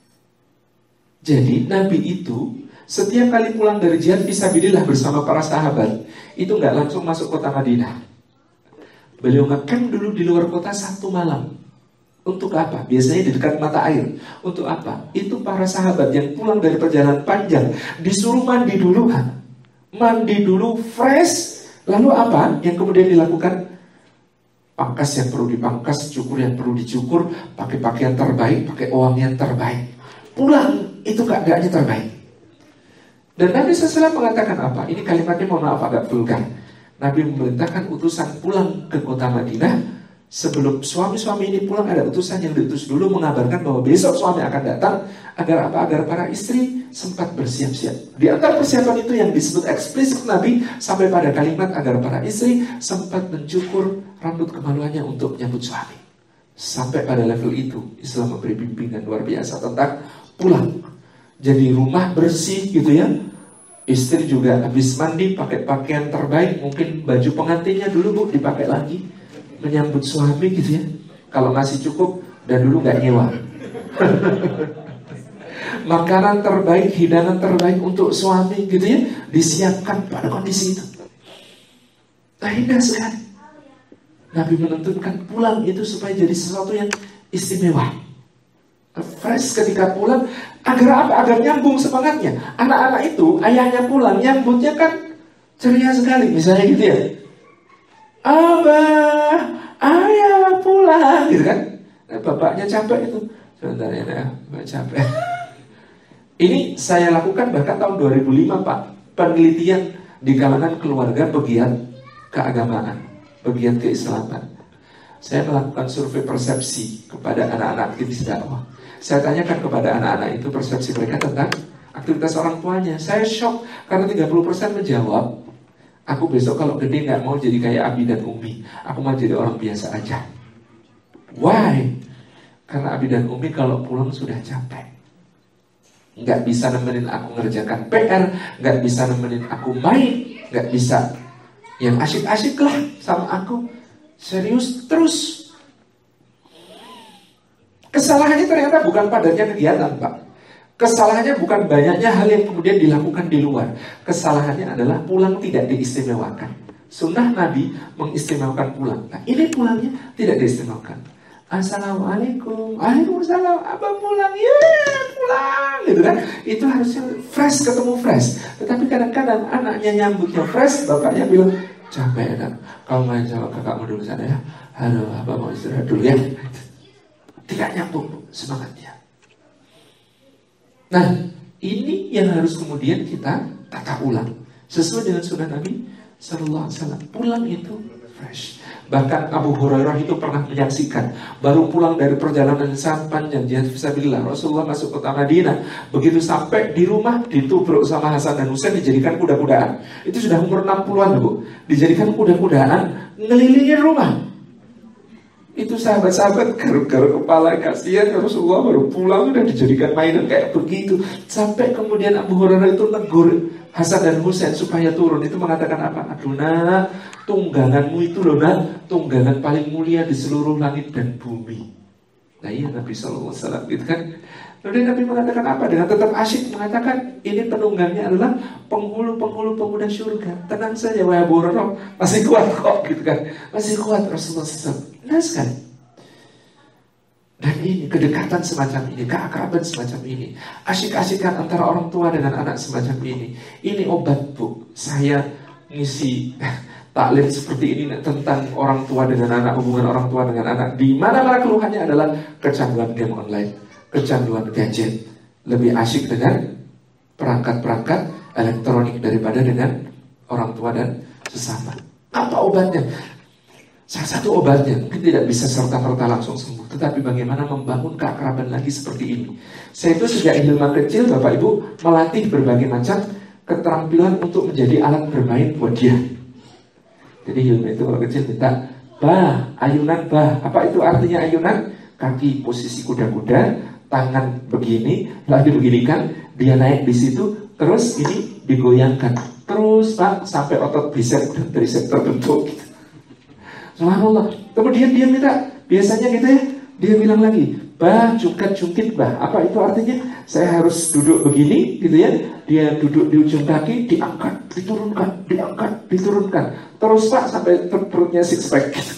A: Jadi Nabi itu setiap kali pulang dari jihad fisabilillah bersama para sahabat, itu nggak langsung masuk kota Madinah. Beliau ngecamp dulu di luar kota 1 malam. Untuk apa? Biasanya di dekat mata air. Untuk apa? Itu para sahabat yang pulang dari perjalanan panjang disuruh mandi dulu. Mandi dulu fresh. Lalu apa yang kemudian dilakukan? Pangkas yang perlu dipangkas, cukur yang perlu dicukur, pakai pakaian terbaik, pakai uang yang terbaik. Pulang itu keadaannya terbaik. Dan Nabi SAW mengatakan apa? Ini kalimatnya mohon maaf agak vulgar. Nabi memerintahkan utusan pulang ke kota Madinah. Sebelum suami-suami ini pulang, ada utusan yang diutus dulu mengabarkan bahwa besok suami akan datang. Agar apa? Agar para istri sempat bersiap-siap. Di antara persiapan itu yang disebut eksplisit Nabi sampai pada kalimat agar para istri sempat mencukur rambut kemaluannya untuk menyambut suami. Sampai pada level itu Islam memberi bimbingan luar biasa tentang pulang. Jadi rumah bersih gitu ya. Istri juga habis mandi pakai pakaian terbaik. Mungkin baju pengantinnya dulu bu dipakai lagi, menyambut suami gitu ya. Kalau masih cukup dan dulu nggak nyewa. Makanan terbaik, hidangan terbaik untuk suami gitu ya, disiapkan pada kondisi itu. Nah, indah sekali. Nabi menentukan pulang itu supaya jadi sesuatu yang istimewa. Fresh ketika pulang. Agar apa? Agar nyambung semangatnya. Anak-anak itu ayahnya pulang, nyambutnya kan ceria sekali. Misalnya gitu ya, Abah, ayah pulang, gitu kan? Nah, bapaknya capek itu. Sebentar ya, Mbak capek. Ini saya lakukan bahkan tahun 2005 Pak. Penelitian di kalangan keluarga pegiat keagamaan, pegiat keislaman. Saya melakukan survei persepsi kepada anak-anak aktivis dakwah. Saya tanyakan kepada anak-anak itu persepsi mereka tentang aktivitas orang tuanya. Saya shock karena 30% menjawab, aku besok kalau gede gak mau jadi kayak Abi dan Umi. Aku mau jadi orang biasa aja. Why? Karena Abi dan Umi kalau pulang sudah capek. Gak bisa nemenin aku ngerjakan PR, gak bisa nemenin aku main, gak bisa yang asyik-asyik lah sama aku. Serius terus. Kesalahannya ternyata bukan padatnya kegiatan Pak. Kesalahannya bukan banyaknya hal yang kemudian dilakukan di luar. Kesalahannya adalah pulang tidak diistimewakan. Sunnah Nabi mengistimewakan pulang. Nah ini pulangnya tidak diistimewakan. Assalamualaikum, waalaikumsalam, abang pulang, pulang, gitu kan? Itu harusnya fresh ketemu fresh. Tetapi kadang-kadang anaknya nyambutnya fresh, bapaknya bilang capek kan? Kau main sama kakakmu dulu sana ya. Aduh, abang mau istirahat dulu ya. Tidak nyambung semangatnya. Nah, ini yang harus kemudian kita tata ulang sesuai dengan sunnah Nabi Sallallahu Alaihi Wasallam. Pulang itu fresh. Bahkan Abu Hurairah itu pernah menyaksikan baru pulang dari perjalanan yang sangat panjang jihad fisabilillah. Rasulullah masuk kota Madinah. Begitu sampai di rumah ditubruk sama Hasan dan Husain, dijadikan kuda-kudaan. Itu sudah umur 60-an Bu. Dijadikan kuda-kudaan ngelilingi rumah. Itu sahabat-sahabat garuk-garuk kepala, kasihan Rasulullah baru pulang udah dijadikan mainan kayak begitu. Sampai kemudian Abu Hurairah itu negur Hasan dan Husain supaya turun. Itu mengatakan apa? Aduh nak, tungganganmu itu loh nak, tunggangan paling mulia di seluruh langit dan bumi. Nah iya Nabi SAW gitu kan. Lalu Nabi mengatakan apa? Dengan tetap asyik mengatakan ini penunggangnya adalah penghulu-penghulu pemuda surga. Tenang saja wahai Abu Hurairah, masih kuat kok gitu kan. Masih kuat Rasulullah SAW. Nah sekali. Dan ini kedekatan semacam ini, keakraban semacam ini, asyik-asyikan antara orang tua dengan anak semacam ini. Ini obat Bu. Saya ngisi taklim seperti ini tentang orang tua dengan anak, hubungan orang tua dengan anak. Di mana-mana keluhannya adalah kecanduan game online, kecanduan gadget. Lebih asyik dengan perangkat-perangkat elektronik daripada dengan orang tua dan sesama. Apa obatnya? Salah satu obatnya mungkin tidak bisa serta-merta langsung sembuh, tetapi bagaimana membangun keakraban lagi seperti ini. Saya itu sejak Hilman kecil, Bapak Ibu, melatih berbagai macam keterampilan untuk menjadi alat bermain buat dia. Jadi Hilman itu kalau kecil minta, bah, ayunan bah. Apa itu artinya ayunan? Kaki posisi kuda-kuda, tangan begini, lagi beginikan, dia naik di situ, terus ini digoyangkan. Terus Pak, sampai otot bicep dan tricep terbentuk gitu. Subhanallah. Kemudian dia minta, biasanya gitu ya, dia bilang lagi, bah, jungkat-jungkit bah. Apa itu artinya? Saya harus duduk begini gitu ya. Dia duduk di ujung kaki, diangkat, diturunkan, diangkat, diturunkan. Terus Pak, sampai perutnya six pack gitu.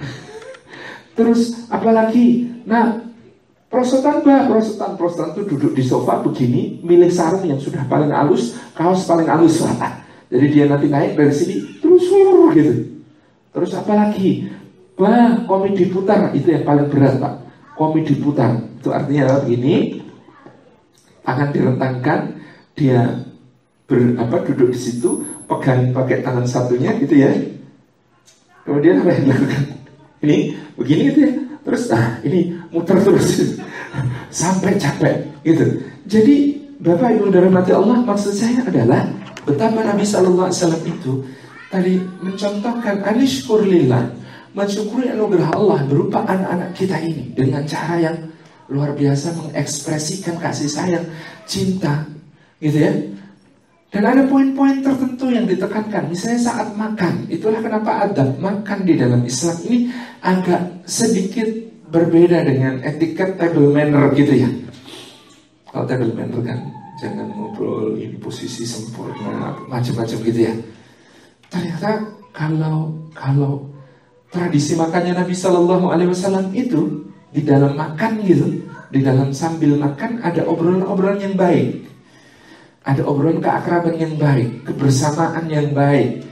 A: Terus apalagi? Nah, prosotan bah, prosotan itu duduk di sofa begini, milih sarung yang sudah paling halus, kaos paling halus lah. Jadi dia nanti naik dari sini, terus gitu. Terus apa lagi? Bah, komedi putar, itu yang paling berat Pak. Komedi putar, itu artinya begini, tangan direntangkan, dia duduk di situ, pegang pakai tangan satunya gitu ya. Kemudian apa yang dilakukan? Ini begini gitu ya. Terus ini muter terus sampai capek gitu. Jadi Bapak Ibu dirahmati Allah, maksud saya adalah betapa Nabi Sallallahu Alaihi Wasallam itu tadi mencontohkan anishkurlillah, mensyukuri anugerah Allah berupa anak-anak kita ini dengan cara yang luar biasa mengekspresikan kasih sayang, cinta, gitu ya. Dan ada poin-poin tertentu yang ditekankan. Misalnya saat makan, itulah kenapa adab makan di dalam Islam ini agak sedikit berbeda dengan etiket table manner gitu ya. Kalau table manner kan jangan ngobrol ini posisi sempurna, macam-macam gitu ya. Ternyata kalau tradisi makannya Nabi Sallallahu Alaihi Wasallam itu di dalam makan gitu, di dalam sambil makan ada obrolan-obrolan yang baik, ada obrolan keakraban yang baik, kebersamaan yang baik.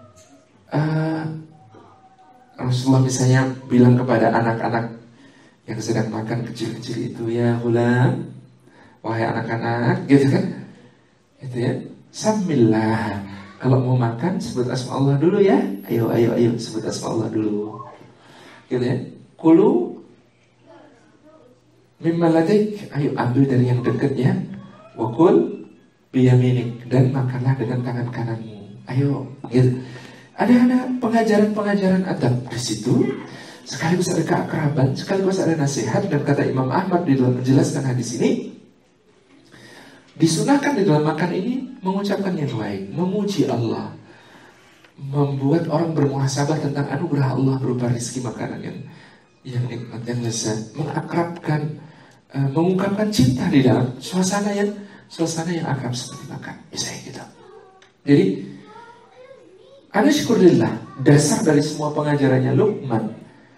A: Rasulullah misalnya bilang kepada anak-anak yang sedang makan kecil-kecil itu, ya hulam, wahai anak-anak, gitu kan, itu ya, sambillah. Kalau mau makan sebut asma Allah dulu ya. Ayo sebut asma Allah dulu. Gitu ya. Kulu mimma ladaik, ayo ambil dari yang dekatnya. Wa kul biyaminik, dan makanlah dengan tangan kananmu. Ayo, gitu. Ada pengajaran-pengajaran adab di situ. Sekaligus ada keakraban, sekaligus ada nasihat. Dan kata Imam Ahmad di dalam menjelaskan hadis ini, disunahkan di dalam makan ini mengucapkan yang baik, memuji Allah, membuat orang bermuhasabah tentang anugerah Allah berupa rezeki makanan yang nikmat, yang lezat, mengakrabkan, mengungkapkan cinta di dalam suasana yang akrab seperti makan, misalnya gitu. Jadi ada syukurillah, dasar dari semua pengajarannya Luqman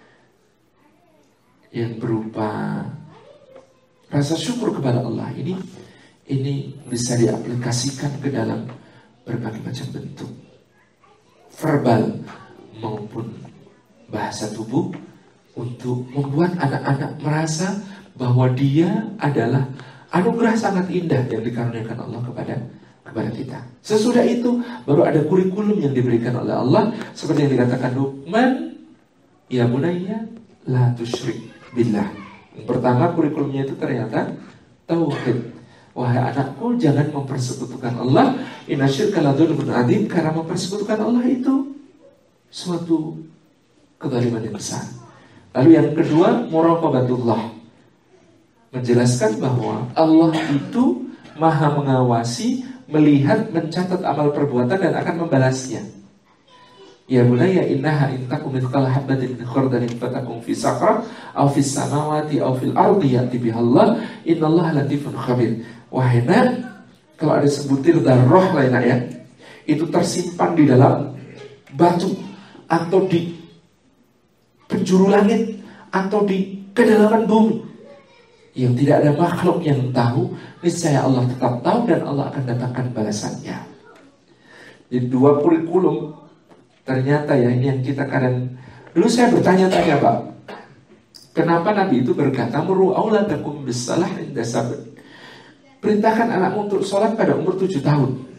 A: yang berupa rasa syukur kepada Allah ini bisa diaplikasikan ke dalam berbagai macam bentuk, verbal maupun bahasa tubuh, untuk membuat anak-anak merasa bahwa dia adalah anugerah sangat indah yang dikaruniakan Allah kepada kita. Sesudah itu baru ada kurikulum yang diberikan oleh Allah, seperti yang dikatakan Luqman, ya bunayya la tusyrik billah. Yang pertama kurikulumnya itu ternyata tauhid. Wahai anakku, jangan mempersekutukan Allah. Inna syirka la dzulmun adzim, karena mempersekutukan Allah itu suatu kezaliman yang besar. Lalu yang kedua, muraqabatullah, menjelaskan bahwa Allah itu maha mengawasi, melihat, mencatat amal perbuatan dan akan membalasnya. Ya bunayya innaha in takum mithqala habatin min khardalin fatakum fi sakrah aw fis samawati aw fil ardi ya'ti bihallah innallaha latifun khabir. Wahai nak, kalau ada sebutir darah lain ya, itu tersimpan di dalam batu atau di penjuru langit atau di kedalaman bumi, yang tidak ada makhluk yang tahu, niscaya Allah tetap tahu dan Allah akan datangkan balasannya. Jadi dua kurikulum ternyata ya, ini yang kita kadang, dulu saya bertanya-tanya Pak, kenapa Nabi itu berkata muru auladakum bis salah inda sabr, perintahkan anakmu untuk sholat pada umur 7 tahun.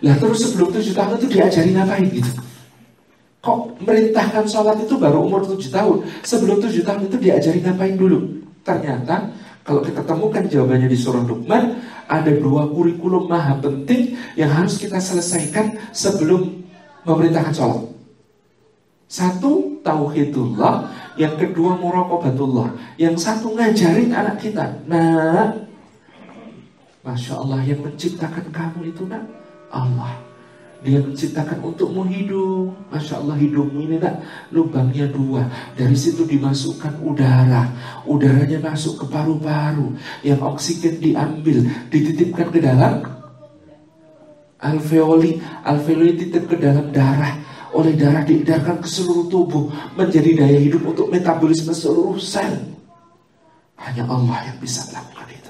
A: Lah terus sebelum 7 tahun itu diajari ngapain gitu? Kok merintahkan sholat itu baru umur 7 tahun? Sebelum 7 tahun itu diajari ngapain dulu? Ternyata kalau kita temukan jawabannya di surah Luqman, ada 2 kurikulum maha penting yang harus kita selesaikan sebelum memerintahkan sholat. 1, tauhidullah. Yang kedua, muraqabatullah. Yang 1, ngajarin anak kita. Nah, Masya Allah, yang menciptakan kamu itu nak Allah. Dia menciptakan untukmu hidup. Masya Allah, hidupmu ini nak lubangnya 2. Dari situ dimasukkan udara. Udaranya masuk ke paru-paru. Yang oksigen diambil, dititipkan ke dalam alveoli. Alveoli titip ke dalam darah. Oleh darah diedarkan ke seluruh tubuh, menjadi daya hidup untuk metabolisme seluruh sel. Hanya Allah yang bisa melakukan itu.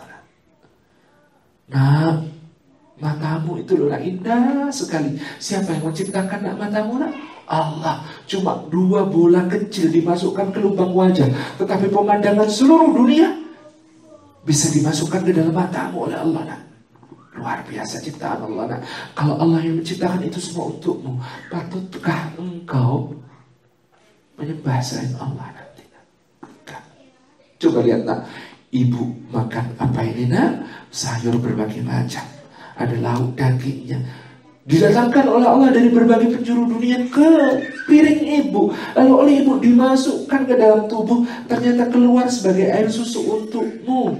A: Nah, matamu itu loh indah sekali. Siapa yang menciptakan nak matamu nak? Allah. Cuma 2 bola kecil dimasukkan ke lubang wajah, tetapi pemandangan seluruh dunia bisa dimasukkan ke dalam matamu oleh Allah nak. Luar biasa ciptaan Allah nak. Kalau Allah yang menciptakan itu semua untukmu, patutkah engkau menyembah selain Allah nanti? Coba lihat nak, ibu makan apa ini nak? Sayur berbagai macam, ada lauk dagingnya, didatangkan oleh Allah dari berbagai penjuru dunia ke piring ibu. Lalu oleh ibu dimasukkan ke dalam tubuh, ternyata keluar sebagai air susu untukmu.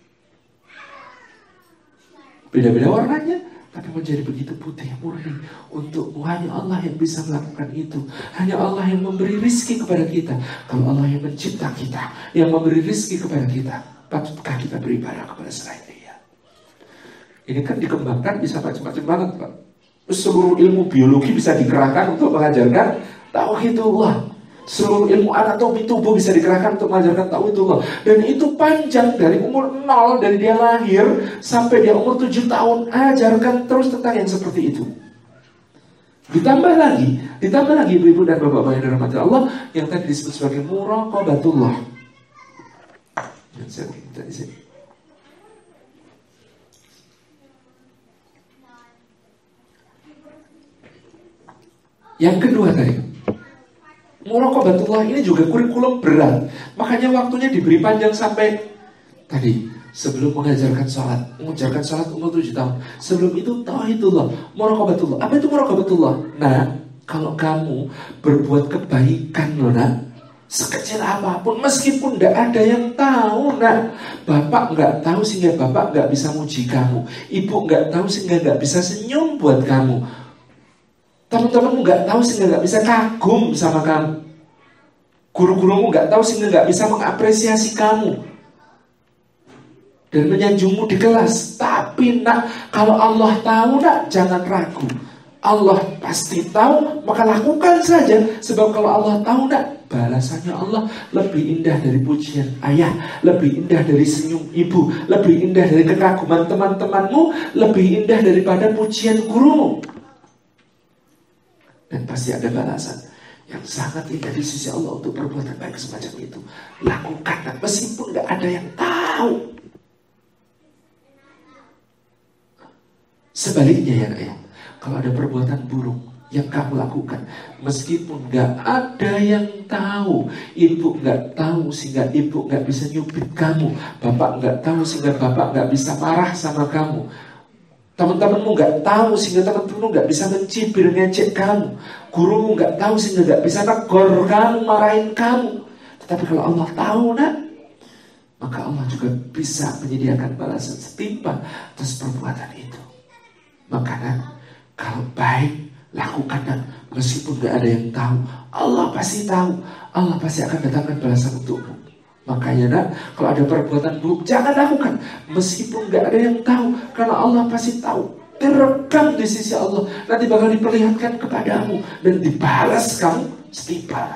A: Beda-beda warnanya, tapi menjadi begitu putih murni untukmu. Hanya Allah yang bisa melakukan itu. Hanya Allah yang memberi rizki kepada kita. Kalau Allah yang mencipta kita, yang memberi rizki kepada kita, patutkah kita beribadah kepada selain Dia? Ini kan dikembangkan bisa macam-macam banget Pak. Seluruh ilmu biologi bisa dikerahkan untuk mengajarkan tauhidullah. Seluruh ilmu anatomi tubuh bisa dikerahkan untuk mengajarkan tauhidullah. Dan itu panjang dari umur 0, dari dia lahir sampai dia umur 7 tahun. Ajarkan terus tentang yang seperti itu. Ditambah lagi ibu-ibu dan bapak-bapak yang dirahmati Allah, yang tadi disebut sebagai muraqabatullah. Yang saya minta di sini. Yang kedua tadi, muraqabatullah ini juga kurikulum berat. Makanya waktunya diberi panjang sampai tadi, sebelum mengajarkan sholat umur 7 tahun. Sebelum itu tauhidullah, muraqabatullah. Apa itu muraqabatullah? Nah, kalau kamu berbuat kebaikan loh nak, sekecil apapun, meskipun gak ada yang tahu nak. Bapak gak tahu sehingga bapak gak bisa muji kamu. Ibu gak tahu sehingga gak bisa senyum buat kamu. Teman-temanmu gak tahu sehingga gak bisa kagum sama kamu. Guru-gurumu gak tahu sehingga gak bisa mengapresiasi kamu dan menyanjungmu di kelas. Tapi nak, kalau Allah tahu nak, jangan ragu. Allah pasti tahu, maka lakukan saja. Sebab kalau Allah tahu nak, balasannya Allah lebih indah dari pujian ayah, lebih indah dari senyum ibu, lebih indah dari kekaguman teman-temanmu, lebih indah daripada pujian gurumu. Dan pasti ada balasan yang sangat indah di sisi Allah untuk perbuatan baik semacam itu. Lakukan meskipun gak ada yang tahu. Sebaliknya ya, kalau ada perbuatan buruk yang kamu lakukan, meskipun gak ada yang tahu, ibu gak tahu sehingga ibu gak bisa nyubit kamu, bapak gak tahu sehingga bapak gak bisa marah sama kamu, teman-temanmu gak tahu sehingga teman-temanmu gak bisa mencibir ngecek kamu, gurumu gak tahu sehingga gak bisa negor kamu, marahin kamu. Tetapi kalau Allah tahu nak, maka Allah juga bisa menyediakan balasan setimpal atas perbuatan itu. Makanya kalau baik lakukan nak, meskipun gak ada yang tahu, Allah pasti tahu, Allah pasti akan datangkan balasan untukmu. Makanya nak, kalau ada perbuatan buruk jangan lakukan meskipun gak ada yang tahu, karena Allah pasti tahu. Terekam di sisi Allah, nanti bakal diperlihatkan kepadamu dan dibalas kamu setimpal.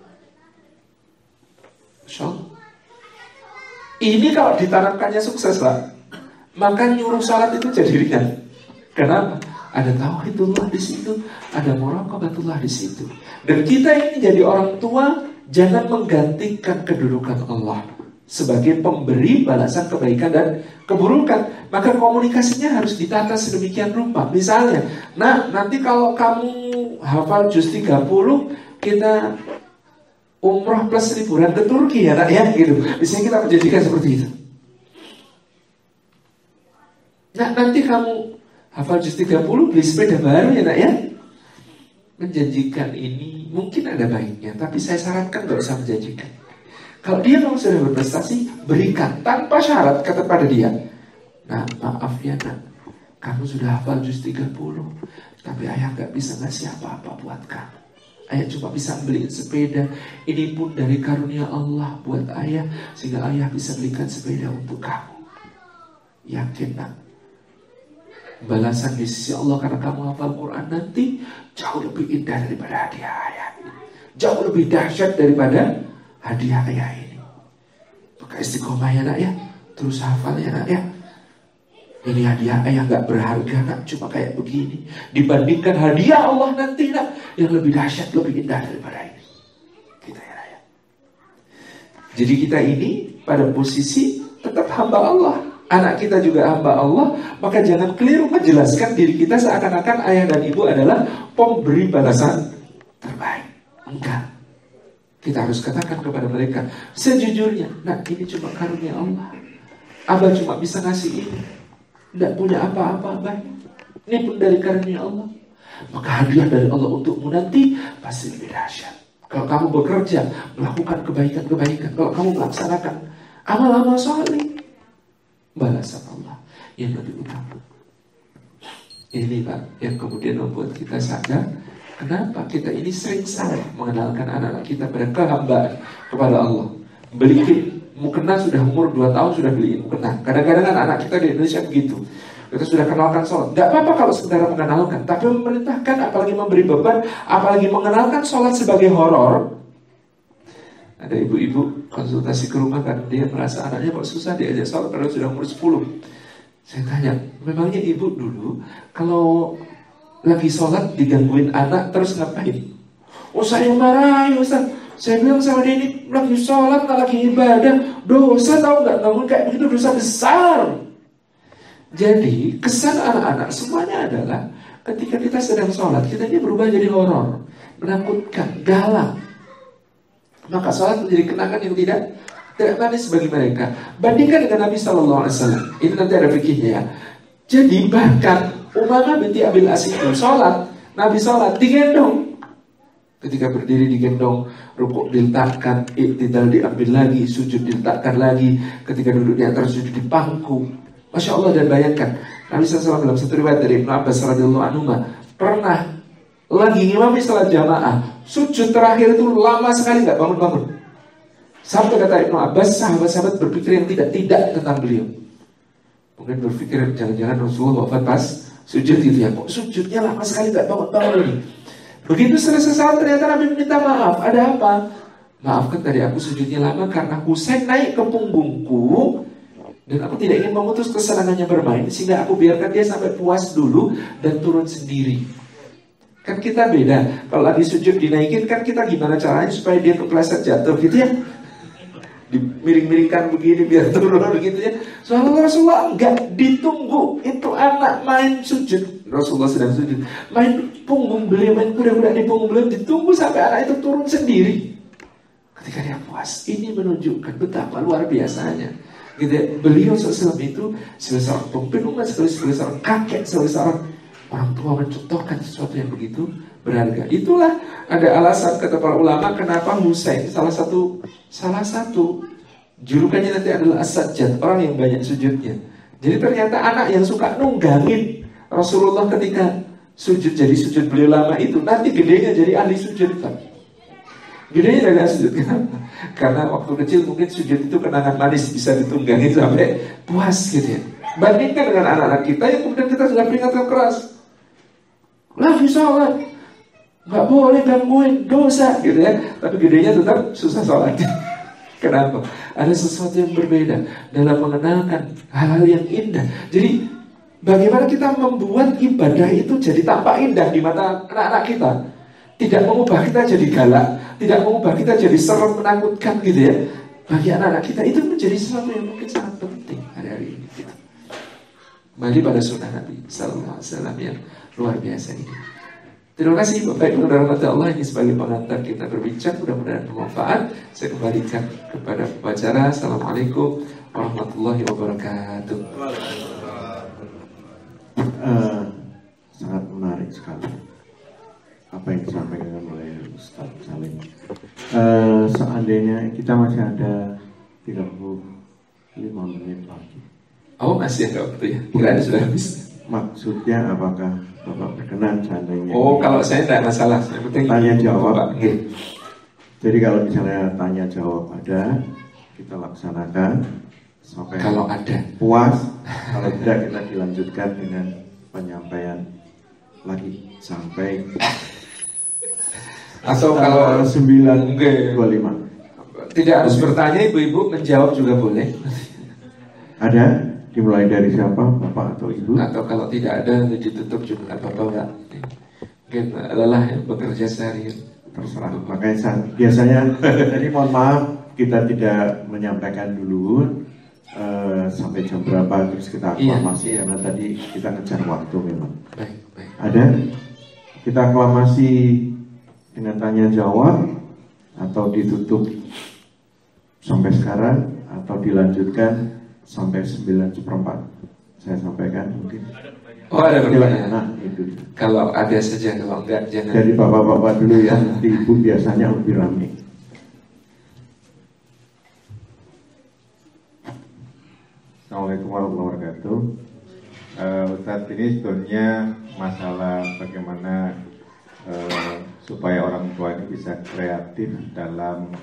A: Masya Allah. Ini kalau ditanamkannya sukses lah, maka nyuruh salat itu jadi ringan. Kenapa? Ada tauhidullah di situ, ada muraqabatullah di situ. Dan kita ini jadi orang tua, jangan menggantikan kedudukan Allah sebagai pemberi balasan kebaikan dan keburukan. Maka komunikasinya harus ditata sedemikian rupa. Misalnya, nah nanti kalau kamu hafal juz 30, kita umroh plus liburan ke Turki ya nak ya gitu. Biasanya kita menjadikan seperti itu. Nah nanti kamu hafal juz 30 beli sepeda baru ya nak ya. Menjanjikan ini mungkin ada baiknya, tapi saya sarankan gak usah menjanjikan. Kalau dia memang sudah berprestasi, berikan tanpa syarat, kata pada dia, nah maaf ya nak, kamu sudah hafal juz 30, tapi ayah gak bisa ngasih apa-apa buat kamu. Ayah cuma bisa beliin sepeda. Ini pun dari karunia Allah buat ayah, sehingga ayah bisa belikan sepeda untuk kamu. Yakin nak, balasan di sisi Allah karena kamu hafal Quran nanti jauh lebih indah daripada hadiah ayah ini, jauh lebih dahsyat daripada hadiah ayah ini. Maka istiqomah ya nak ya, terus hafal ya nak ya. Ini hadiah ayah gak berharga nak, cuma kayak begini dibandingkan hadiah Allah nanti nak, yang lebih dahsyat, lebih indah daripada ini. Kita ya nak ya. Jadi kita ini pada posisi tetap hamba Allah. Anak kita juga hamba Allah, maka jangan keliru menjelaskan diri kita seakan-akan ayah dan ibu adalah pemberi balasan terbaik. Enggak. Kita harus katakan kepada mereka sejujurnya, nah ini cuma karunia Allah. Abah cuma bisa ngasih ini, tidak punya apa-apa abah. Ini pun dari karunia Allah. Maka hadiah dari Allah untukmu nanti pasti lebih dahsyat. Kalau kamu bekerja, melakukan kebaikan-kebaikan, kalau kamu melaksanakan amal-amal saleh, balasan Allah yang lebih utama. Ini Pak yang kemudian membuat kita sadar kenapa kita ini sering salah mengenalkan anak-anak kita pada kehambaan kepada Allah. Beliin mukena sudah umur 2 tahun sudah beliin mukena. Kadang-kadang anak kita di Indonesia begitu. Kita sudah kenalkan sholat. Gak apa-apa kalau sekedar mengenalkan, tapi memerintahkan, apalagi memberi beban, apalagi mengenalkan sholat sebagai horor. Ada ibu-ibu konsultasi ke rumah kan, dia merasa anaknya kok susah diajak sholat padahal sudah umur 10. Saya tanya, memangnya ibu dulu kalau lagi sholat digangguin anak terus ngapain? Oh saya marahin Ustaz. Saya bilang sama dia, ini lagi sholat, lagi ibadah, dosa tahu nggak? Namun kayak begitu dosa besar. Jadi kesan anak-anak semuanya adalah ketika kita sedang sholat, kita ini berubah jadi horor, menakutkan, galak. Maka sholat menjadi kenangan yang tidak manis bagi mereka. Bandingkan dengan Nabi SAW. Ini nanti ada fikihnya ya. Jadi bahkan Umamah binti Abil As itu sholat, Nabi sholat digendong. Ketika berdiri digendong, rukuk diletakkan, iktidal diambil lagi, sujud diletakkan lagi. Ketika duduk di atas sujud dipangku. Masya Allah. Dan bayangkan Nabi SAW dalam satu riwayat dari Ibnu Abbas radhiyallahu anhu pernah lagi ngimami salat jamaah, sujud terakhir itu lama sekali gak bangun-bangun. Sampai kata Ibnu Abbas, sahabat-sahabat berpikir yang tidak tentang beliau. Mungkin berpikir jangan-jangan Rasulullah wafat pas sujud gitu ya. Kok sujudnya lama sekali gak bangun-bangun ini. Begitu selesai salat ternyata Nabi minta maaf. Ada apa? Maafkan tadi aku sujudnya lama karena Husain naik ke punggungku dan aku tidak ingin memutus kesenangannya bermain, sehingga aku biarkan dia sampai puas dulu dan turun sendiri. Kan kita beda. Kalau lagi sujud dinaikin kan kita gimana caranya supaya dia kepleset jatuh gitu ya. Dimiring-miringkan begini biar turun begitu ya. Soalnya Rasulullah enggak ditunggu. Itu anak main sujud. Rasulullah sedang sujud. Main punggung beliau, main kuda-kuda di punggung beliau. Ditunggu sampai anak itu turun sendiri. Ketika dia puas. Ini menunjukkan betapa luar biasanya. Gitu ya. Beliau SAW itu sebagai seorang pemimpin umat, sebagai seorang kakek, sebagai seorang orang tua mencontohkan sesuatu yang begitu berharga. Itulah ada alasan kata para ulama kenapa Husain salah satu julukannya nanti adalah As-Sajjad, orang yang banyak sujudnya. Jadi ternyata anak yang suka nunggangin Rasulullah ketika sujud, jadi sujud beliau lama itu nanti gedenya jadi ahli sujud kan. Gedenya jadi ahli sujud kenapa? Karena waktu kecil mungkin sujud itu kenangan manis, bisa ditunggangin sampai puas gitu ya. Bandingkan dengan anak-anak kita yang kemudian kita sudah peringatkan keras. Lagi sholat, nggak boleh gangguin, dosa gitu ya. Tapi gedenya tetap susah sholat. Kenapa? Ada sesuatu yang berbeda dalam mengenalkan hal-hal yang indah. Jadi bagaimana kita membuat ibadah itu jadi tampak indah di mata anak-anak kita. Tidak mengubah kita jadi galak, tidak mengubah kita jadi serem menakutkan gitu ya. bagi anak-anak kita itu menjadi sesuatu yang mungkin sangat penting hari-hari ini gitu. Kembali pada sunnah Nabi Sallallahu Alaihi Wasallam yang luar biasa ini. Terima kasih Bapak Ibu dan rahmat Allah, ini sebagai pengantar kita berbincang, mudah-mudahan bermanfaat. Saya kembalikan kepada pembicara. Assalamualaikum warahmatullahi wabarakatuh.
B: Sangat menarik sekali apa yang disampaikan oleh Ustaz Salim. Seandainya kita masih ada 35 menit lagi.
A: Oh, masih ada waktu ya? Kira sudah habis.
B: Maksudnya apakah Bapak berkenan seandainya?
A: Oh, kalau saya tidak masalah. Yang penting
B: tanya jawab.
A: Okay.
B: Jadi kalau misalnya tanya jawab ada, kita laksanakan sampai
A: kalau ada
B: puas. Kalau tidak, kita dilanjutkan dengan penyampaian lagi sampai
A: atau kalau
B: 9.25.
A: Tidak harus bertanya, ibu-ibu menjawab juga boleh.
B: Ada? Dimulai dari siapa? Bapak atau ibu?
A: Atau kalau tidak ada, ditutup juga apa-apa. Mungkin lelah yang bekerja seharian.
B: Terserah. Makanya biasanya jadi mohon maaf, kita tidak menyampaikan dulu sampai jam berapa, terus kita aklamasi. Karena tadi kita ngejar waktu memang.
A: Baik.
B: Ada? Kita aklamasi dengan tanya jawab, atau ditutup sampai sekarang, atau dilanjutkan sampai 9:04. Saya sampaikan mungkin.
A: Oh, ada pertanyaan.
B: Nah, itu.
A: Kalau ada saja, kalau enggak jangan.
B: Jadi bapak-bapak dulu ya, nanti ibu biasanya lebih ramai.
C: Assalamualaikum warahmatullahi wabarakatuh. Saat ini sebetulnya masalah bagaimana supaya orang tua ini bisa kreatif dalam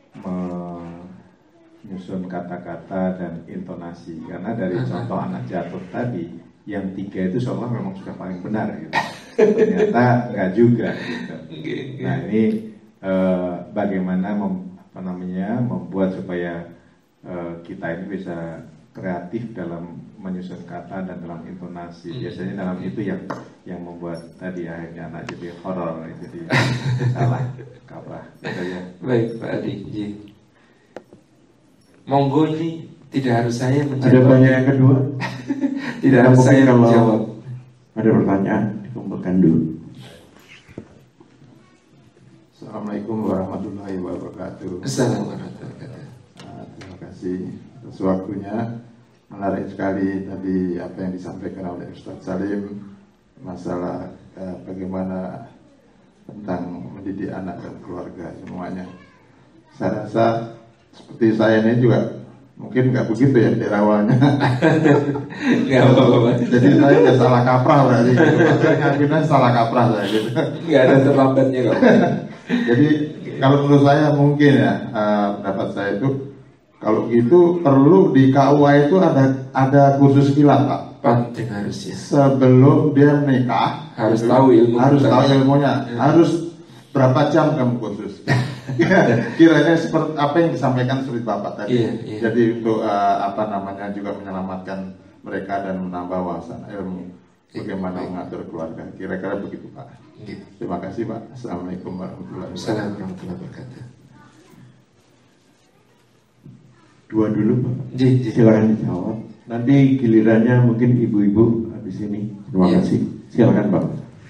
C: menyusun kata-kata dan intonasi. Karena dari contoh anak jatuh tadi, yang 3 itu seolah memang sudah paling benar gitu. Ternyata enggak juga gitu. Nah ini bagaimana membuat supaya kita ini bisa kreatif dalam menyusun kata dan dalam intonasi. Biasanya dalam itu yang membuat tadi akhirnya anak jadi horor, jadi salah kaprah.
A: Baik Pak Adi. Monggo, ini tidak harus saya menjawab.
B: Ada pertanyaan yang kedua?
A: Tidak harus saya menjawab.
B: Ada pertanyaan, dikumpulkan dulu.
D: Assalamualaikum warahmatullahi wabarakatuh.
A: Assalamualaikum warahmatullahi wabarakatuh.
D: Terima kasih atas waktunya. Menarik sekali tadi apa yang disampaikan oleh Ustaz Salim, masalah bagaimana tentang mendidik anak dan keluarga semuanya. Saya rasa seperti saya ini juga mungkin nggak begitu ya dari awalnya.
A: Nggak apa-apa.
D: Jadi saya udah salah kaprah berarti. Saya ngakuinnya salah kaprah saya gitu.
A: Nggak ada terlambatnya kok.
D: Jadi kalau menurut saya mungkin ya pendapat saya itu kalau gitu perlu di KUA itu ada kursus kilat Pak.
A: Penting harusnya.
D: Sebelum dia menikah
A: harus tahu ilmu.
D: Harus tahu ilmunya. Harus berapa jam kamu kursus? Kiranya seperti apa yang disampaikan Sulit Bapak tadi.
A: Iya.
D: Jadi untuk juga menyelamatkan mereka dan menambah wawasan ilmu bagaimana mengatur keluarga. Kira-kira begitu Pak. Terima kasih Pak. Assalamualaikum warahmatullahi
A: wabarakatuh.
B: Dua dulu Pak. Silakan dijawab. Nanti gilirannya mungkin ibu-ibu habis ini. Terima kasih. Silakan Pak.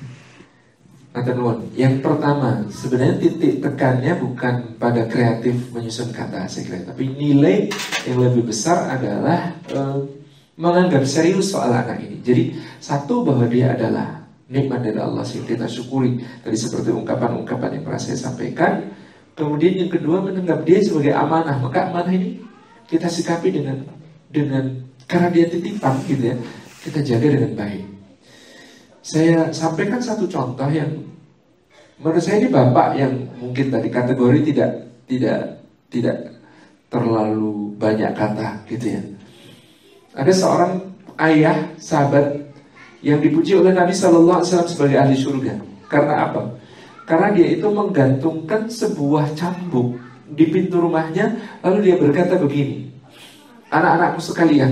A: Yang pertama, sebenarnya titik tekannya bukan pada kreatif menyusun kata saya kira, tapi nilai yang lebih besar adalah menganggap serius soal anak ini. Jadi satu, bahwa dia adalah nikmat dari Allah yang kita syukuri. Tadi seperti ungkapan-ungkapan yang pernah saya sampaikan. Kemudian yang kedua, menganggap dia sebagai amanah. Maka amanah ini kita sikapi dengan karena dia titipan gitu ya, kita jaga dengan baik. Saya sampaikan satu contoh yang menurut saya ini bapak yang mungkin tadi kategori tidak terlalu banyak kata gitu ya. Ada seorang ayah sahabat yang dipuji oleh Nabi Sallallahu Alaihi Wasallam sebagai ahli surga. Karena apa? Karena dia itu menggantungkan sebuah cambuk di pintu rumahnya, lalu dia berkata begini, anak-anakku sekalian,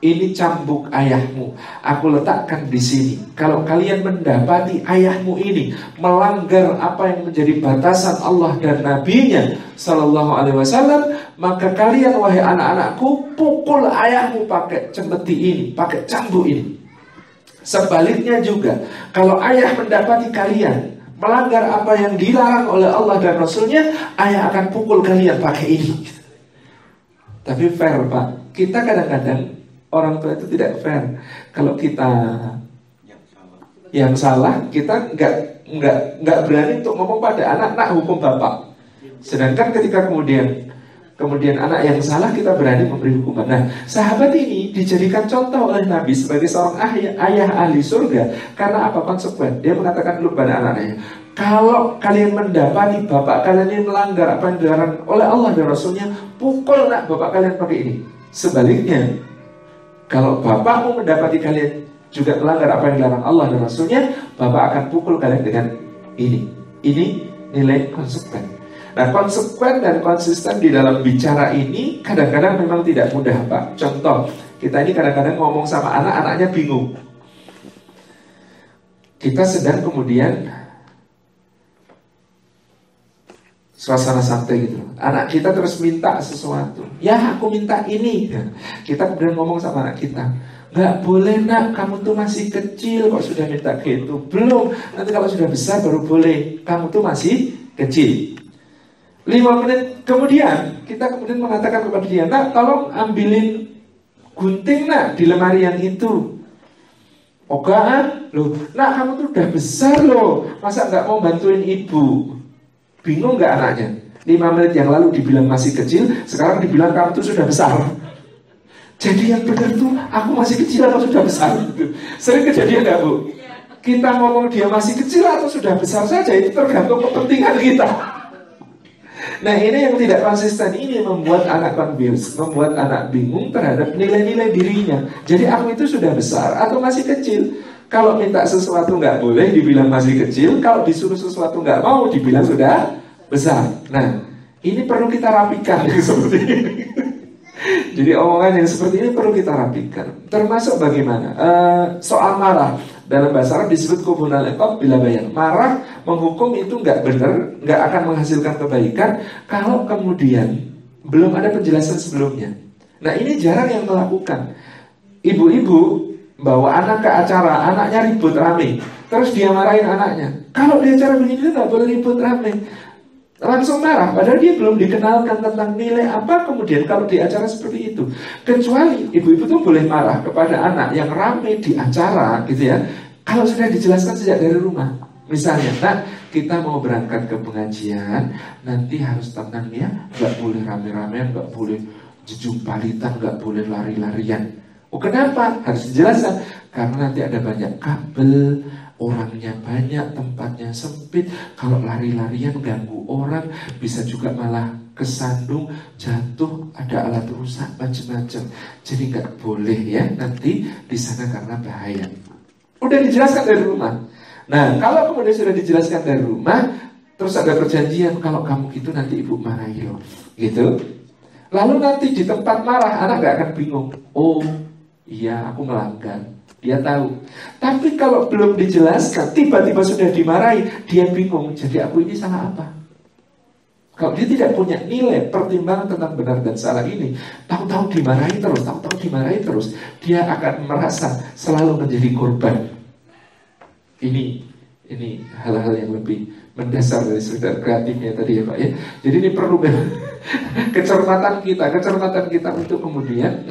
A: ini cambuk ayahmu, aku letakkan di sini. Kalau kalian mendapati ayahmu ini melanggar apa yang menjadi batasan Allah dan Nabi-Nya Sallallahu Alaihi Wasallam, maka kalian wahai anak-anakku pukul ayahmu pakai cemeti ini, pakai cambuk ini. Sebaliknya juga, kalau ayah mendapati kalian melanggar apa yang dilarang oleh Allah dan Rasulnya, ayah akan pukul kalian pakai ini. Tapi fair Pak, kita kadang-kadang orang tua itu tidak fair. Kalau kita yang salah, kita nggak berani untuk ngomong pada anak, nak hukum bapak. Sedangkan ketika kemudian anak yang salah, kita berani memberi hukuman. Nah, sahabat ini dijadikan contoh oleh Nabi sebagai seorang ayah ahli surga. Karena apa? Konsekuen. Dia mengatakan dulu pada anaknya, kalau kalian mendapati bapak kalian ini melanggar apa yang dilarang oleh Allah dan Rasulnya, pukul nak bapak kalian pakai ini. Sebaliknya, kalau bapakmu mendapati kalian juga melanggar apa yang dilarang Allah dan Rasulnya, bapak akan pukul kalian dengan ini. Ini nilai konsekuen. Nah, konsekuen dan konsisten di dalam bicara ini kadang-kadang memang tidak mudah Pak. Contoh, kita ini kadang-kadang ngomong sama anak, anaknya bingung. Kita sedang kemudian suasana santai gitu. Anak kita terus minta sesuatu. Ya, aku minta ini. Kita kemudian ngomong sama anak kita, nggak boleh nak, kamu tuh masih kecil kok sudah minta gitu. Belum, nanti kalau sudah besar baru boleh. Kamu tuh masih kecil. 5 menit kemudian kita kemudian mengatakan kepada dia, nak tolong ambilin gunting nak di lemari yang itu. Ogaan, loh, nak kamu tuh udah besar loh, masa nggak mau bantuin ibu? Bingung nggak anaknya? 5 menit yang lalu dibilang masih kecil, sekarang dibilang kamu tuh sudah besar. Jadi yang benar tuh aku masih kecil atau sudah besar gitu. Sering kejadian nggak Bu? Kita ngomong dia masih kecil atau sudah besar saja, itu tergantung kepentingan kita. Nah, ini yang tidak konsisten, ini membuat anak confused, membuat anak bingung terhadap nilai-nilai dirinya. Jadi aku itu sudah besar atau masih kecil? Kalau minta sesuatu nggak boleh, dibilang masih kecil. Kalau disuruh sesuatu nggak mau, dibilang sudah besar. Nah, ini perlu kita rapikan seperti ini. Jadi omongan yang seperti ini perlu kita rapikan. Termasuk bagaimana? Soal marah. Dalam bahasa Arab disebut kubunal iqab bila bayan. Marah, menghukum itu nggak benar, nggak akan menghasilkan kebaikan kalau kemudian belum ada penjelasan sebelumnya. Nah, ini jarang yang melakukan. Ibu-ibu bawa anak ke acara, anaknya ribut rame, terus dia marahin anaknya. Kalau di acara begini nggak boleh ribut rame. Langsung marah, padahal dia belum dikenalkan tentang nilai apa kemudian kalau di acara seperti itu. Kecuali ibu-ibu tuh boleh marah kepada anak yang ramai di acara gitu ya, kalau sudah dijelaskan sejak dari rumah. Misalnya, nah kita mau berangkat ke pengajian, nanti harus tenang ya, nggak boleh rame-ramean, nggak boleh jejumpalitan, nggak boleh lari-larian. Oh, kenapa? Harus dijelaskan. Karena nanti ada banyak kabel, orangnya banyak, tempatnya sempit. Kalau lari-larian ganggu orang, bisa juga malah kesandung, jatuh, ada alat rusak, macam-macam. Jadi nggak boleh ya nanti di sana karena bahaya. Udah dijelaskan dari rumah. Nah, kalau kemudian sudah dijelaskan dari rumah, terus ada perjanjian, kalau kamu gitu nanti ibu marahi loh, gitu. Lalu nanti di tempat marah, anak gak akan bingung. Oh, iya aku melanggar. Dia tahu. Tapi kalau belum dijelaskan, tiba-tiba sudah dimarahi, dia bingung. Jadi aku ini salah apa? Kalau dia tidak punya nilai pertimbangan tentang benar dan salah ini, tahu-tahu dimarahi terus, dia akan merasa selalu menjadi korban. Ini hal-hal yang lebih mendasar dari sekedar kreatifnya tadi ya Pak ya. Jadi ini perlu kecermatan kita untuk kemudian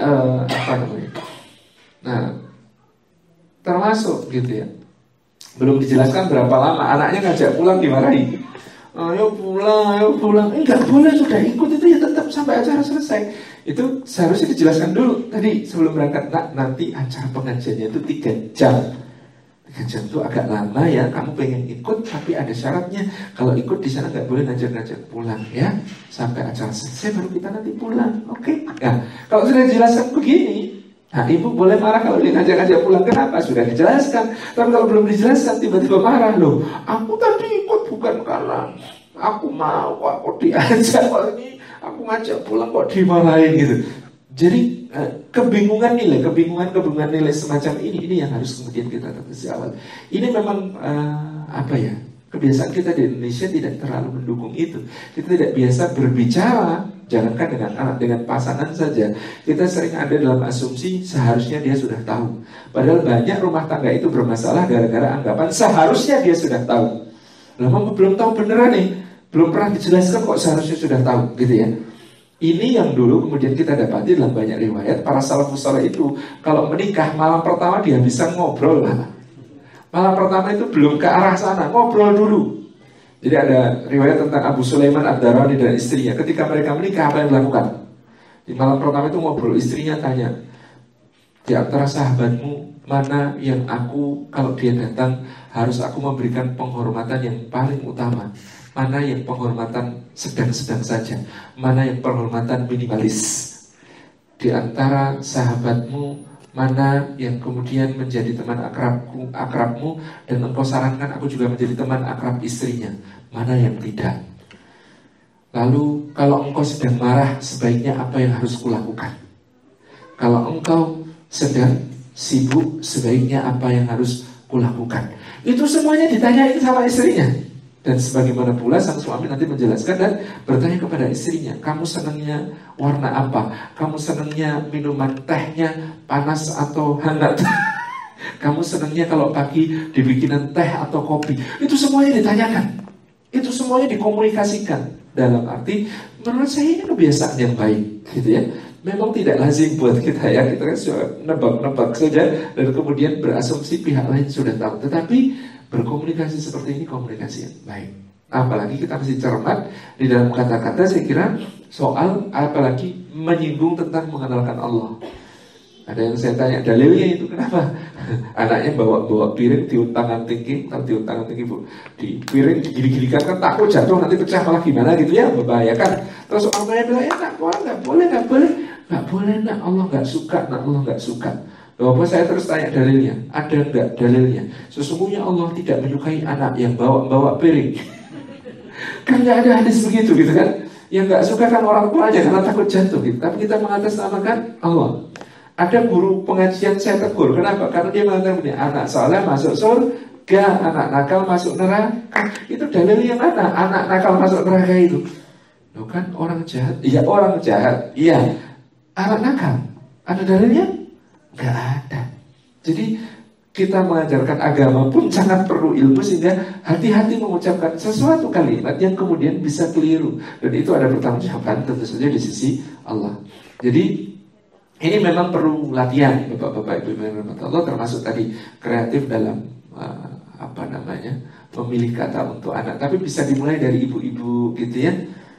A: Nah, termasuk gitu ya. Belum dijelaskan berapa lama anaknya ngajak pulang dimarahi. Ayo pulang. Enggak boleh, sudah ikut itu ya tetap sampai acara selesai. Itu seharusnya dijelaskan dulu tadi sebelum berangkat. Nah, nanti acara pengajiannya itu 3 jam. 3 jam itu agak lama ya. Kamu pengen ikut tapi ada syaratnya. Kalau ikut di sana nggak boleh ngajak-ngajak pulang ya. Sampai acara selesai baru kita nanti pulang. Oke? Nah, kalau sudah dijelaskan begini, nah, ibu boleh marah kalau dia ngajak-ngajak pulang. Kenapa? Sudah dijelaskan. Tapi kalau belum dijelaskan, tiba-tiba marah. Loh, aku tadi ikut bukan karena aku mau, kok aku diajak. Kalau ini aku ngajak pulang kok dimarahin gitu. Jadi kebingungan nilai semacam ini yang harus kemudian kita tetes awal. Ini memang kebiasaan kita di Indonesia tidak terlalu mendukung itu. Kita tidak biasa berbicara, jangankan dengan anak, dengan pasangan saja. Kita sering ada dalam asumsi seharusnya dia sudah tahu. Padahal banyak rumah tangga itu bermasalah gara-gara anggapan seharusnya dia sudah tahu. Lama belum tahu beneran nih, belum pernah dijelaskan kok seharusnya sudah tahu, gitu ya. Ini yang dulu kemudian kita dapati dalam banyak riwayat para salafus saleh itu kalau menikah malam pertama dia bisa ngobrol lah. Malam pertama itu belum ke arah sana, ngobrol dulu. Jadi ada riwayat tentang Abu Sulaiman Ad-Darani dan istrinya. Ketika mereka menikah apa yang dilakukan? Di malam pertama itu ngobrol, istrinya tanya, di antara sahabatmu mana yang aku kalau dia datang harus aku memberikan penghormatan yang paling utama? Mana yang penghormatan sedang-sedang saja? Mana yang penghormatan minimalis? Di antara sahabatmu, mana yang kemudian menjadi teman akrabmu dan engkau sarankan aku juga menjadi teman akrab istrinya? Mana yang tidak? Lalu kalau engkau sedang marah, sebaiknya apa yang harus kulakukan? Kalau engkau sedang sibuk, sebaiknya apa yang harus kulakukan? Itu semuanya ditanyain sama istrinya. Dan sebagaimana pula sang suami nanti menjelaskan dan bertanya kepada istrinya, kamu senangnya warna apa? Kamu senangnya minuman tehnya panas atau hangat? Kamu senangnya kalau pagi dibikinan teh atau kopi? Itu semuanya ditanyakan. Itu semuanya dikomunikasikan. Dalam arti, menurut saya ini kebiasaan yang baik, gitu ya. Memang tidak lazim buat kita ya, kita kan sudah nebak-nebak saja dan kemudian berasumsi pihak lain sudah tahu. Tetapi berkomunikasi seperti ini komunikasi yang baik. Apalagi kita mesti cermat di dalam kata-kata. Saya kira soal apalagi menyinggung tentang mengenalkan Allah. Ada yang saya tanya dalilnya itu kenapa anaknya bawa piring diuntang-antingin, tahu diuntang-antingin bu, di piring digili-gilikan kan takut jatuh nanti pecah malah gimana gitu ya, membahayakan. Terus orang tuanya bilang ya nak, nggak boleh nak, Allah nggak suka, Allah nggak suka. Bapak saya terus tanya dalilnya, ada enggak dalilnya? Sesungguhnya Allah tidak menyukai anak yang bawa piring. Kan nggak ada hadis begitu gitu kan? Yang nggak suka kan orang tuanya karena takut jatuh gitu. Tapi kita mengatasnamakan Allah. Ada guru pengajian saya tegur, kenapa? Karena dia mengatakan begini, anak saleh masuk surga, anak nakal masuk neraka. Itu dalilnya mana? Anak nakal masuk neraka itu? Loh kan orang jahat, iya orang jahat, iya. Anak nakal, ada dalilnya? Gak ada. Jadi kita mengajarkan agama pun sangat perlu ilmu, sehingga hati-hati mengucapkan sesuatu kalimat yang kemudian bisa keliru. Dan itu ada pertanggungjawaban tentu saja di sisi Allah. Jadi ini memang perlu latihan, Bapak-bapak, Ibu yang dirahmati Allah, termasuk tadi kreatif dalam memilih kata untuk anak. Tapi bisa dimulai dari ibu-ibu gitu ya.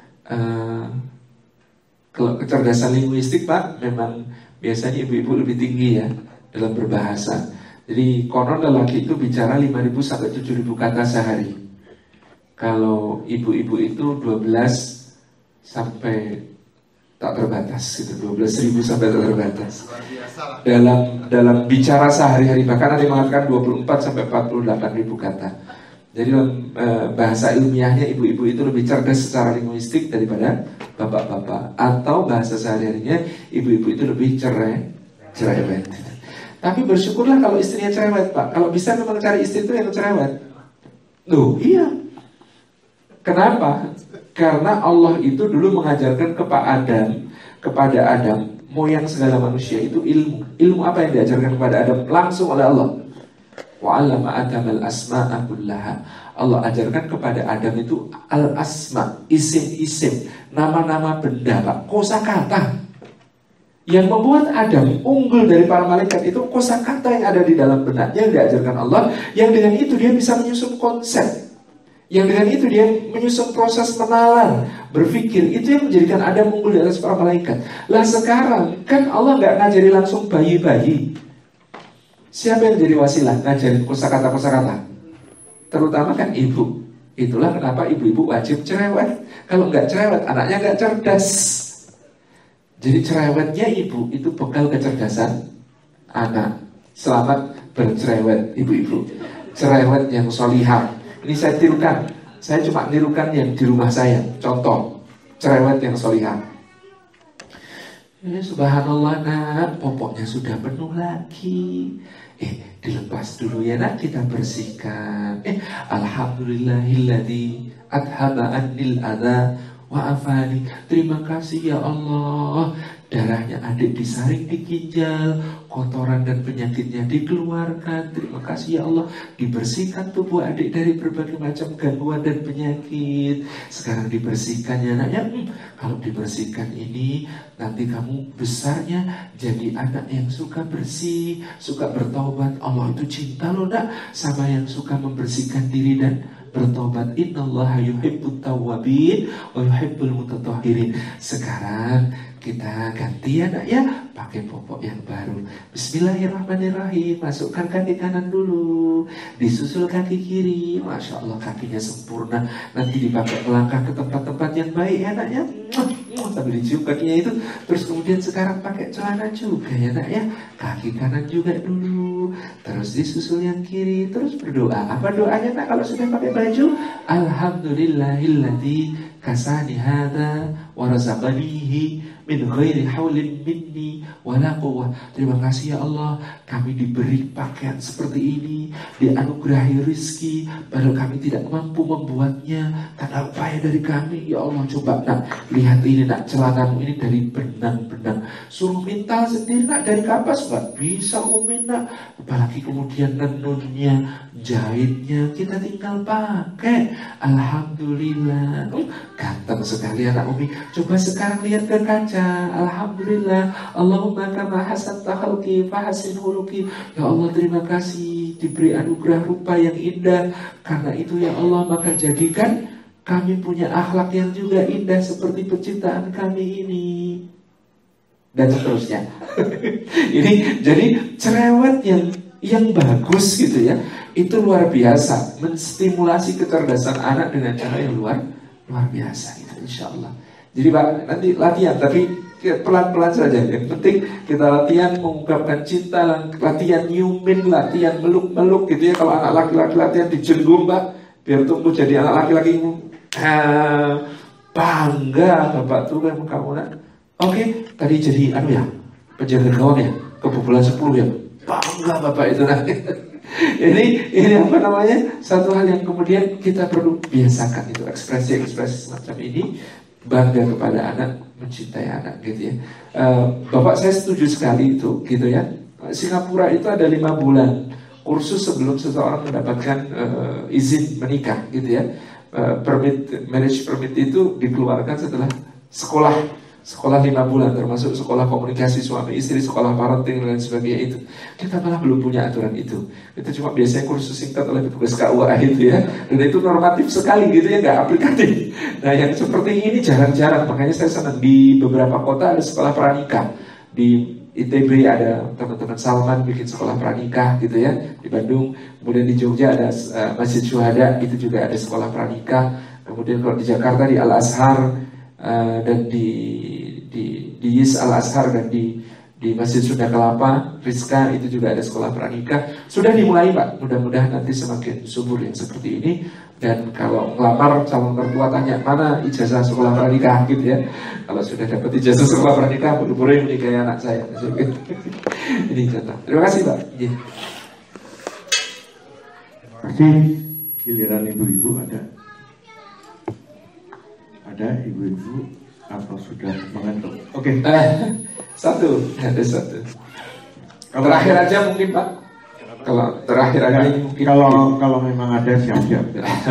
A: Kalau kecerdasan linguistik Pak, memang biasanya ibu-ibu lebih tinggi ya dalam berbahasa. Jadi konon lelaki itu bicara 5.000 sampai 7.000 kata sehari. Kalau ibu-ibu itu 12 sampai tak terbatas gitu, 12.000 sampai tak terbatas. Dalam bicara sehari-hari, bahkan ada yang mengatakan 24 sampai 48.000 kata. Jadi dalam bahasa ilmiahnya ibu-ibu itu lebih cerdas secara linguistik daripada bapak-bapak. Atau bahasa sehari-harinya ibu-ibu itu lebih cerewet. Tapi bersyukurlah kalau istrinya cerewet Pak. Kalau bisa memang cari istri itu yang cerewet. Loh iya. Kenapa? Karena Allah itu dulu mengajarkan kepada Adam, moyang segala manusia itu ilmu. Ilmu apa yang diajarkan kepada Adam langsung oleh Allah? Wa 'allama Adam al-asma'a kullaha. Allah ajarkan kepada Adam itu al-asma, isim-isim, nama-nama benda, Pak, kosakata. Yang membuat Adam unggul dari para malaikat itu kosakata yang ada di dalam benaknya yang diajarkan Allah, yang dengan itu dia bisa menyusun konsep. Yang dengan itu dia menyusun proses menalar, berpikir. Itu yang menjadikan Adam unggul di atas para malaikat. Lah sekarang kan Allah gak ngajari langsung bayi-bayi. Siapa yang jadi wasilah ngajarin kosakata-kosakata? Terutama kan ibu. Itulah kenapa ibu-ibu wajib cerewet. Kalau gak cerewet, anaknya gak cerdas. Jadi cerewetnya ibu itu bekal kecerdasan anak. Selamat bercerewet ibu-ibu. Cerewet yang solihah. Ini saya tirukan. Saya cuma nirukan yang di rumah saya. Contoh, cerewet yang solihah. Subhanallah nak, popoknya sudah penuh lagi. Dilepas dulu ya nak, kita bersihkan. Alhamdulillahilladzi adhaba annil adha wa afani. Terima kasih ya Allah, darahnya adik disaring di ginjal, kotoran dan penyakitnya dikeluarkan. Terima kasih ya Allah, dibersihkan tubuh adik dari berbagai macam gangguan dan penyakit. Sekarang dibersihkan ya nak ya. Kalau dibersihkan ini, nanti kamu besarnya jadi anak yang suka bersih, suka bertaubat. Allah itu cinta loh nak sama yang suka membersihkan diri dan bertobat. Innallaha yuhibbut tawwabin wa yuhibbul mutatahhirin. Sekarang kita ganti ya nak ya, pakai popok yang baru. Bismillahirrahmanirrahim. Masukkan kaki kanan dulu, disusul kaki kiri. Masya Allah, kakinya sempurna. Nanti dipakai melangkah ke tempat-tempat yang baik ya nak ya. Sambil dicium kakinya itu. Terus kemudian sekarang pakai celana juga ya nak ya. Kaki kanan juga dulu, terus disusul yang kiri. Terus berdoa. Apa doanya nak kalau sudah pakai baju? Alhamdulillahilladzi kasani hadza wa razaqanihi min ghairi haulin minni wala quwwah. Terima kasih ya Allah, kami diberi pakaian seperti ini, dianugerahi rizki, padahal kami tidak mampu membuatnya karena upaya dari kami. Ya Allah, coba nak, lihat ini nak, celanamu ini dari benang-benang, suruh minta sendiri nak, dari kapas nggak bisa Umi nak. Apalagi kemudian nenunnya, jahitnya kita tinggal pakai. Alhamdulillah. Ganteng sekali anak Umi. Coba sekarang lihat ke kaca. Alhamdulillah. Allahumma kama hasanta khalqi fahasin huluki. Ya Allah, terima kasih diberi anugerah rupa yang indah. Karena itu ya Allah, maka jadikan kami punya akhlak yang juga indah seperti penciptaan kami ini. Dan seterusnya. Ini jadi cerewet yang bagus gitu ya. Itu luar biasa, menstimulasi kecerdasan anak dengan cara yang luar biasa gitu, insya Allah. Jadi Pak, nanti latihan, tapi pelan-pelan saja. Yang penting kita latihan mengungkapkan cinta, latihan nyumin, latihan meluk-meluk gitu ya. Kalau anak laki-laki latihan dijenggung Pak, biar tumbuh jadi anak laki-laki bangga Bapak tuh memang kamu nak. Oke, tadi jadi penjaga gawang ya, kebobolan 10 ya. Bangga Bapak itu nak. Ini apa namanya, satu hal yang kemudian kita perlu biasakan, itu ekspresi-ekspresi semacam ini. Bangga kepada anak, mencintai anak gitu ya. Bapak saya setuju sekali itu gitu ya. Singapura itu ada 5 bulan kursus sebelum seseorang mendapatkan izin menikah gitu ya. Marriage permit itu dikeluarkan setelah sekolah 5 bulan, termasuk sekolah komunikasi suami istri, sekolah parenting dan sebagainya itu. Kita malah belum punya aturan itu. Itu cuma biasanya kursus singkat oleh petugas KUA itu ya. Dan itu normatif sekali gitu ya, nggak aplikatif. Nah yang seperti ini jarang-jarang. Makanya saya senang di beberapa kota ada sekolah pranikah. Di ITB ada teman-teman Salman bikin sekolah pranikah gitu ya, di Bandung. Kemudian di Jogja ada Masjid Syuhada, itu juga ada sekolah pranikah. Kemudian kalau di Jakarta di Al-Azhar dan di Yis Al-Azhar dan di Masjid Sunda Kelapa, Rizka, itu juga ada sekolah pranikah. Sudah dimulai Pak, mudah-mudahan nanti semakin subur yang seperti ini. Dan kalau ngelamar calon mertua tanya mana ijazah sekolah pranikah gitu ya. Kalau sudah dapat ijazah sekolah pranikah, buru-buru menikahi anak saya. Ini contoh. Terima kasih Pak.
B: Terima kasih. Giliran ibu-ibu ada ibu-ibu atau sudah mengantuk? Oke.
A: Satu. Terakhir aja mungkin Pak. Kalau terakhir aja mungkin.
B: Kalau memang ada siap-siap.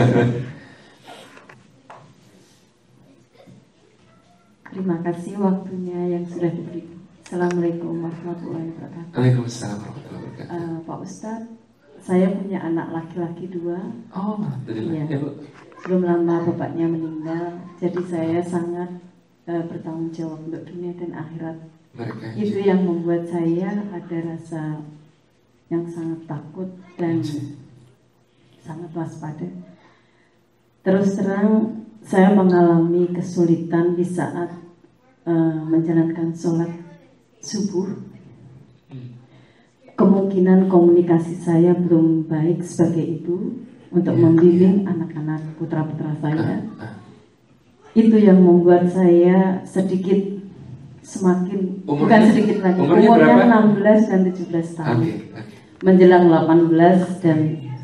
E: Terima kasih waktunya yang sudah diberikan. Assalamualaikum warahmatullahi wabarakatuh.
A: Waalaikumsalam warahmatullahi wabarakatuh.
E: Pak Ustadz, saya punya anak laki-laki 2.
A: Oh, alhamdulillah.
E: Ya. Belum lama bapaknya meninggal, jadi saya sangat bertanggung jawab untuk dunia dan akhirat. Itu yang membuat saya ada rasa yang sangat takut dan sangat waspada. Terus terang saya mengalami kesulitan di saat menjalankan sholat subuh. Kemungkinan komunikasi saya belum baik sebagai ibu untuk membimbing anak-anak putra-putra saya. Itu yang membuat saya sedikit semakin
A: Umurnya?
E: bukan sedikit lagi.
A: Umurnya
E: Umurnya
A: berapa?
E: 16 dan 17 tahun.
A: Okay.
E: Menjelang 18 dan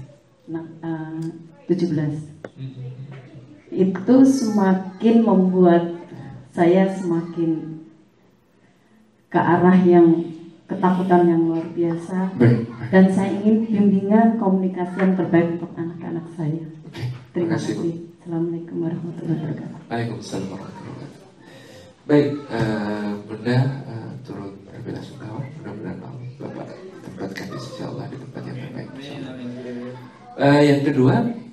E: 17. Itu semakin membuat saya semakin ke arah yang ketakutan yang luar biasa. Dan saya ingin bimbingan komunikasi yang terbaik untuk anak-anak saya. Terima kasih. Assalamualaikum warahmatullahi wabarakatuh.
A: Waalaikumsalam warahmatullahi wabarakatuh. Baik, Bunda turut berbela-sungkawa. Mudah-mudahan Bapak tempatkan insyaallah di tempat yang terbaik. Yang kedua,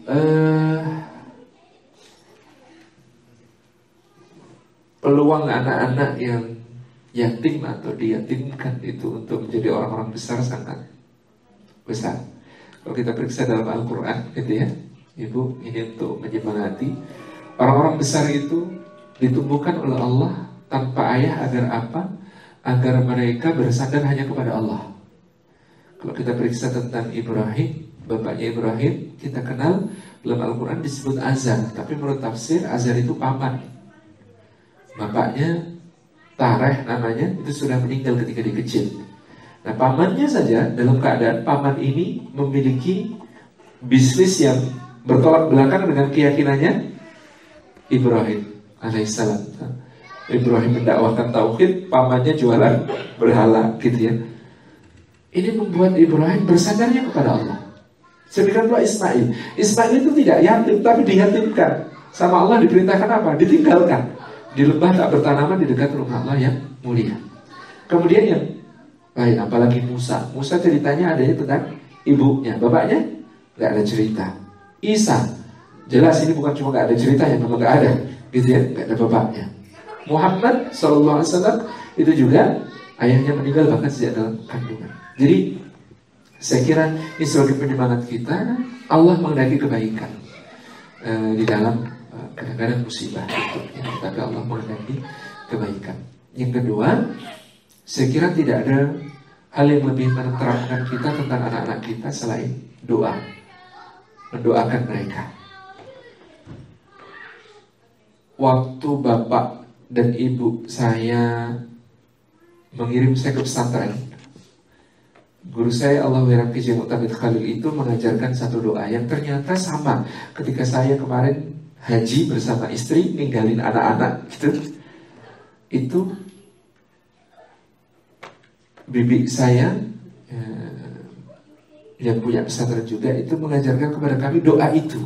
A: peluang anak-anak yang yatim atau diyatimkan itu untuk menjadi orang-orang besar sangat besar. Kalau kita periksa dalam Al-Quran, gitu ya, Ibu, ini untuk menyemangati orang-orang besar itu ditumbuhkan oleh Allah tanpa ayah agar apa? Agar mereka bersandar hanya kepada Allah. Kalau kita periksa tentang Ibrahim, bapaknya Ibrahim, kita kenal dalam Al-Quran disebut Azar, tapi menurut tafsir Azar itu paman. Bapaknya Tareh namanya, itu sudah meninggal ketika dia kecil. Nah, pamannya saja dalam keadaan paman ini memiliki bisnis yang bertolak belakang dengan keyakinannya Ibrahim alaihissalam. Ibrahim mendakwahkan tauhid, pamannya jualan berhala, gitu ya. Ini membuat Ibrahim bersandarnya kepada Allah. Sedangkan pula Ismail. Ismail itu tidak yatim, tapi diyatimkan. Sama Allah diperintahkan apa? Ditinggalkan di lembah tak bertanaman di dekat rumah Allah yang mulia. Kemudian yang lain, apalagi Musa. Musa ceritanya adanya tentang ibunya, bapaknya nggak ada cerita. Isa, jelas ini bukan cuma nggak ada ceritanya, memang nggak ada, gitu ya, nggak ada bapaknya. Muhammad SAW itu juga ayahnya meninggal bahkan sejak dalam kandungan. Jadi saya kira ini sebagai penyemangat kita, Allah menghendaki kebaikan di dalam kadang-kadang musibah itu, ya, tapi Allah menghendaki kebaikan. Yang kedua, saya kira tidak ada hal yang lebih menerangkan kita tentang anak-anak kita selain doa, mendoakan mereka. Waktu bapak dan ibu saya mengirim saya ke pesantren, guru saya Allah Wiraki J. Mu'tamid Khalil itu mengajarkan satu doa yang ternyata sama ketika saya kemarin haji bersama istri, ninggalin anak-anak gitu. Itu bibi saya yang punya pesantren juga itu mengajarkan kepada kami doa itu.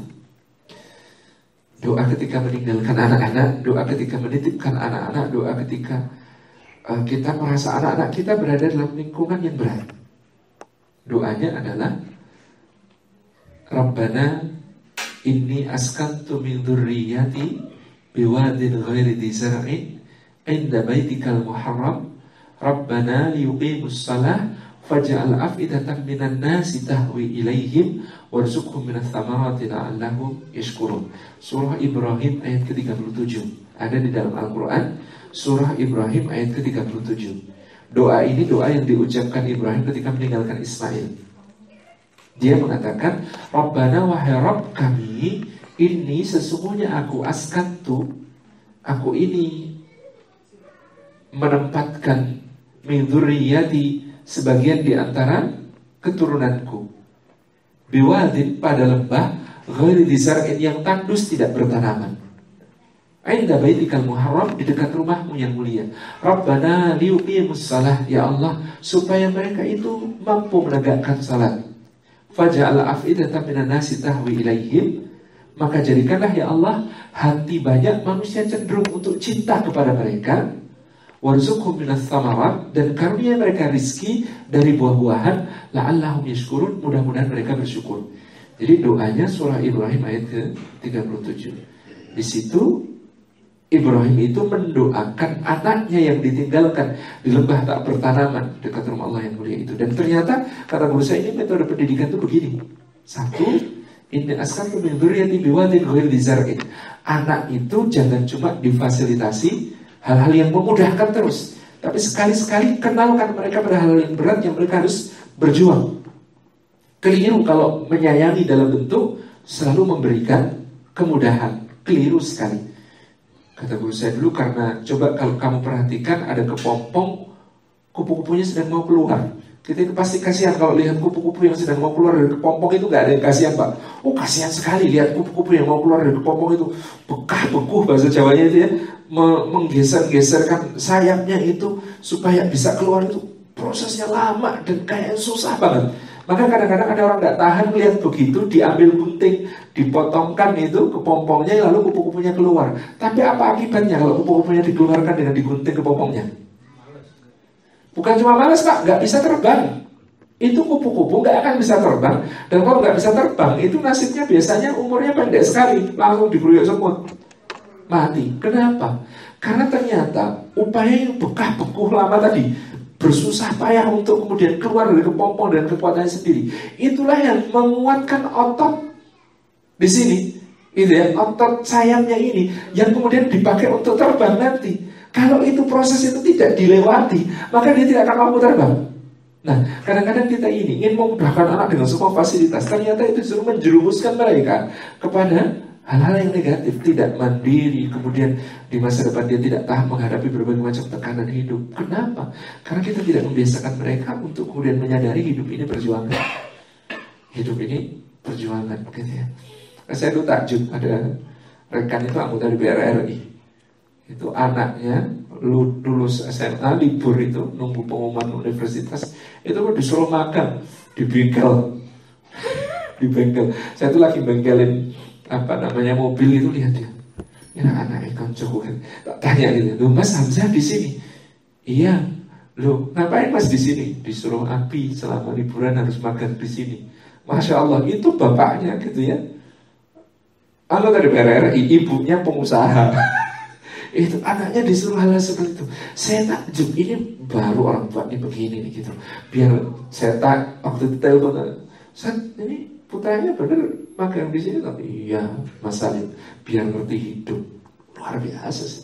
A: Doa ketika meninggalkan anak-anak, doa ketika menitipkan anak-anak, doa ketika kita merasa anak-anak kita berada dalam lingkungan yang berat. Doanya adalah Rabbana inni askantu min dzurriyyati biwadin ghairi dzi zar'in 'inda baitikal muharram Rabbana liyuqimus shalah faj'al af'idatan minan nasi tahwi ilaihim warzuqhum minats thamarati la'allahum yashkurun. Surah Ibrahim ayat ke-37 ada di dalam Al-Quran. Surah Ibrahim ayat ke-37. Doa ini doa yang diucapkan Ibrahim ketika meninggalkan Ismail. Dia mengatakan, Rabbana wahai Rabb kami, ini sesungguhnya aku askantu, aku ini menempatkan min dzurriyyati, sebagian di antara keturunanku, biwadin, pada lembah, ghairi dzi zar'in, yang tandus tidak bertanaman, 'inda baitikal muharram, di dekat rumahmu yang mulia. Rabbana liyuqimus shalah, ya Allah, supaya mereka itu mampu menegakkan salat. Faj'al af'idatan minan nasi tahwi ilaihim, maka jadikanlah ya Allah hati banyak manusia cenderung untuk cinta kepada mereka. Warzuqhum minats tsamarat, dan karunia mereka rizki dari buah-buahan, la'allahum yashkurun, mudah-mudahan mereka bersyukur. Jadi doanya surah Ibrahim ayat ke-37. Di situ Ibrahim itu mendoakan anaknya yang ditinggalkan di lembah tak bertanaman dekat rumah Allah yang mulia itu. Dan ternyata kata guru saya, ini metode pendidikan itu begini. Satu, inni askantu min dzurriyyati biwadin ghairi dzi zar'in. Anak itu jangan cuma difasilitasi hal-hal yang memudahkan terus, tapi sekali-sekali kenalkan mereka pada hal yang berat yang mereka harus berjuang. Keliru kalau menyayangi dalam bentuk selalu memberikan kemudahan. Keliru sekali. Kata guru saya dulu, karena coba kalau kamu perhatikan ada kepompong, kupu-kupunya sedang mau keluar. Kita itu pasti kasihan kalau lihat kupu-kupu yang sedang mau keluar dari kepompong itu, nggak ada yang kasihan Pak. Oh kasihan sekali lihat kupu-kupu yang mau keluar dari kepompong itu, bekah-bekuh bahasa Jawanya itu ya, menggeser-geserkan sayapnya itu supaya bisa keluar, itu prosesnya lama dan kayak susah banget. Maka kadang-kadang ada orang nggak tahan melihat begitu, diambil gunting, dipotongkan itu kepompongnya, lalu kupu-kupunya keluar. Tapi apa akibatnya kalau kupu-kupunya dikeluarkan dengan digunting kepompongnya? Bukan cuma malas Pak, nggak bisa terbang. Itu kupu-kupu nggak akan bisa terbang. Dan kalau nggak bisa terbang, itu nasibnya biasanya umurnya pendek sekali, langsung diguyur semut, mati. Kenapa? Karena ternyata upaya yang bekah-bekuh lama tadi, bersusah payah untuk kemudian keluar dari kepompong dan kekuatannya sendiri, itulah yang menguatkan otot di sini, itu ya, otot sayapnya ini yang kemudian dipakai untuk terbang nanti. Kalau itu proses itu tidak dilewati, maka dia tidak akan mampu terbang. Nah, kadang-kadang kita ini ingin memudahkan anak dengan semua fasilitas, ternyata itu justru menjerumuskan mereka kepada hal-hal yang negatif, tidak mandiri, kemudian di masa depan dia tidak tahan menghadapi berbagai macam tekanan hidup. Kenapa? Karena kita tidak membiasakan mereka untuk kemudian menyadari hidup ini perjuangan. Hidup ini perjuangan, gitu ya. Saya dulu takjub, ada rekan itu anggota DPR RI. Itu anaknya lulus SMA, libur itu nunggu pengumuman universitas, itu disuruh makan di bengkel. Di bengkel. Saya tuh lagi bengkelin mobil itu, lihat dia. Ini anak ikan cowok kan. Tak tanya gitu, "Loh Mas Hamzah di sini?" "Iya." "Loh, ngapain Mas di sini?" "Disuruh Abi selama liburan harus makan di sini." Masya Allah, itu bapaknya gitu ya. Anggota DPR RI, ibunya pengusaha. Itu anaknya disuruh hal seperti itu. Saya takjub, ini baru orang tua ini begini nih gitu. Biar saya waktu itu telepon, ini putranya bener makan di sini tapi iya Mas Salim, biar ngerti hidup. Luar biasa sih.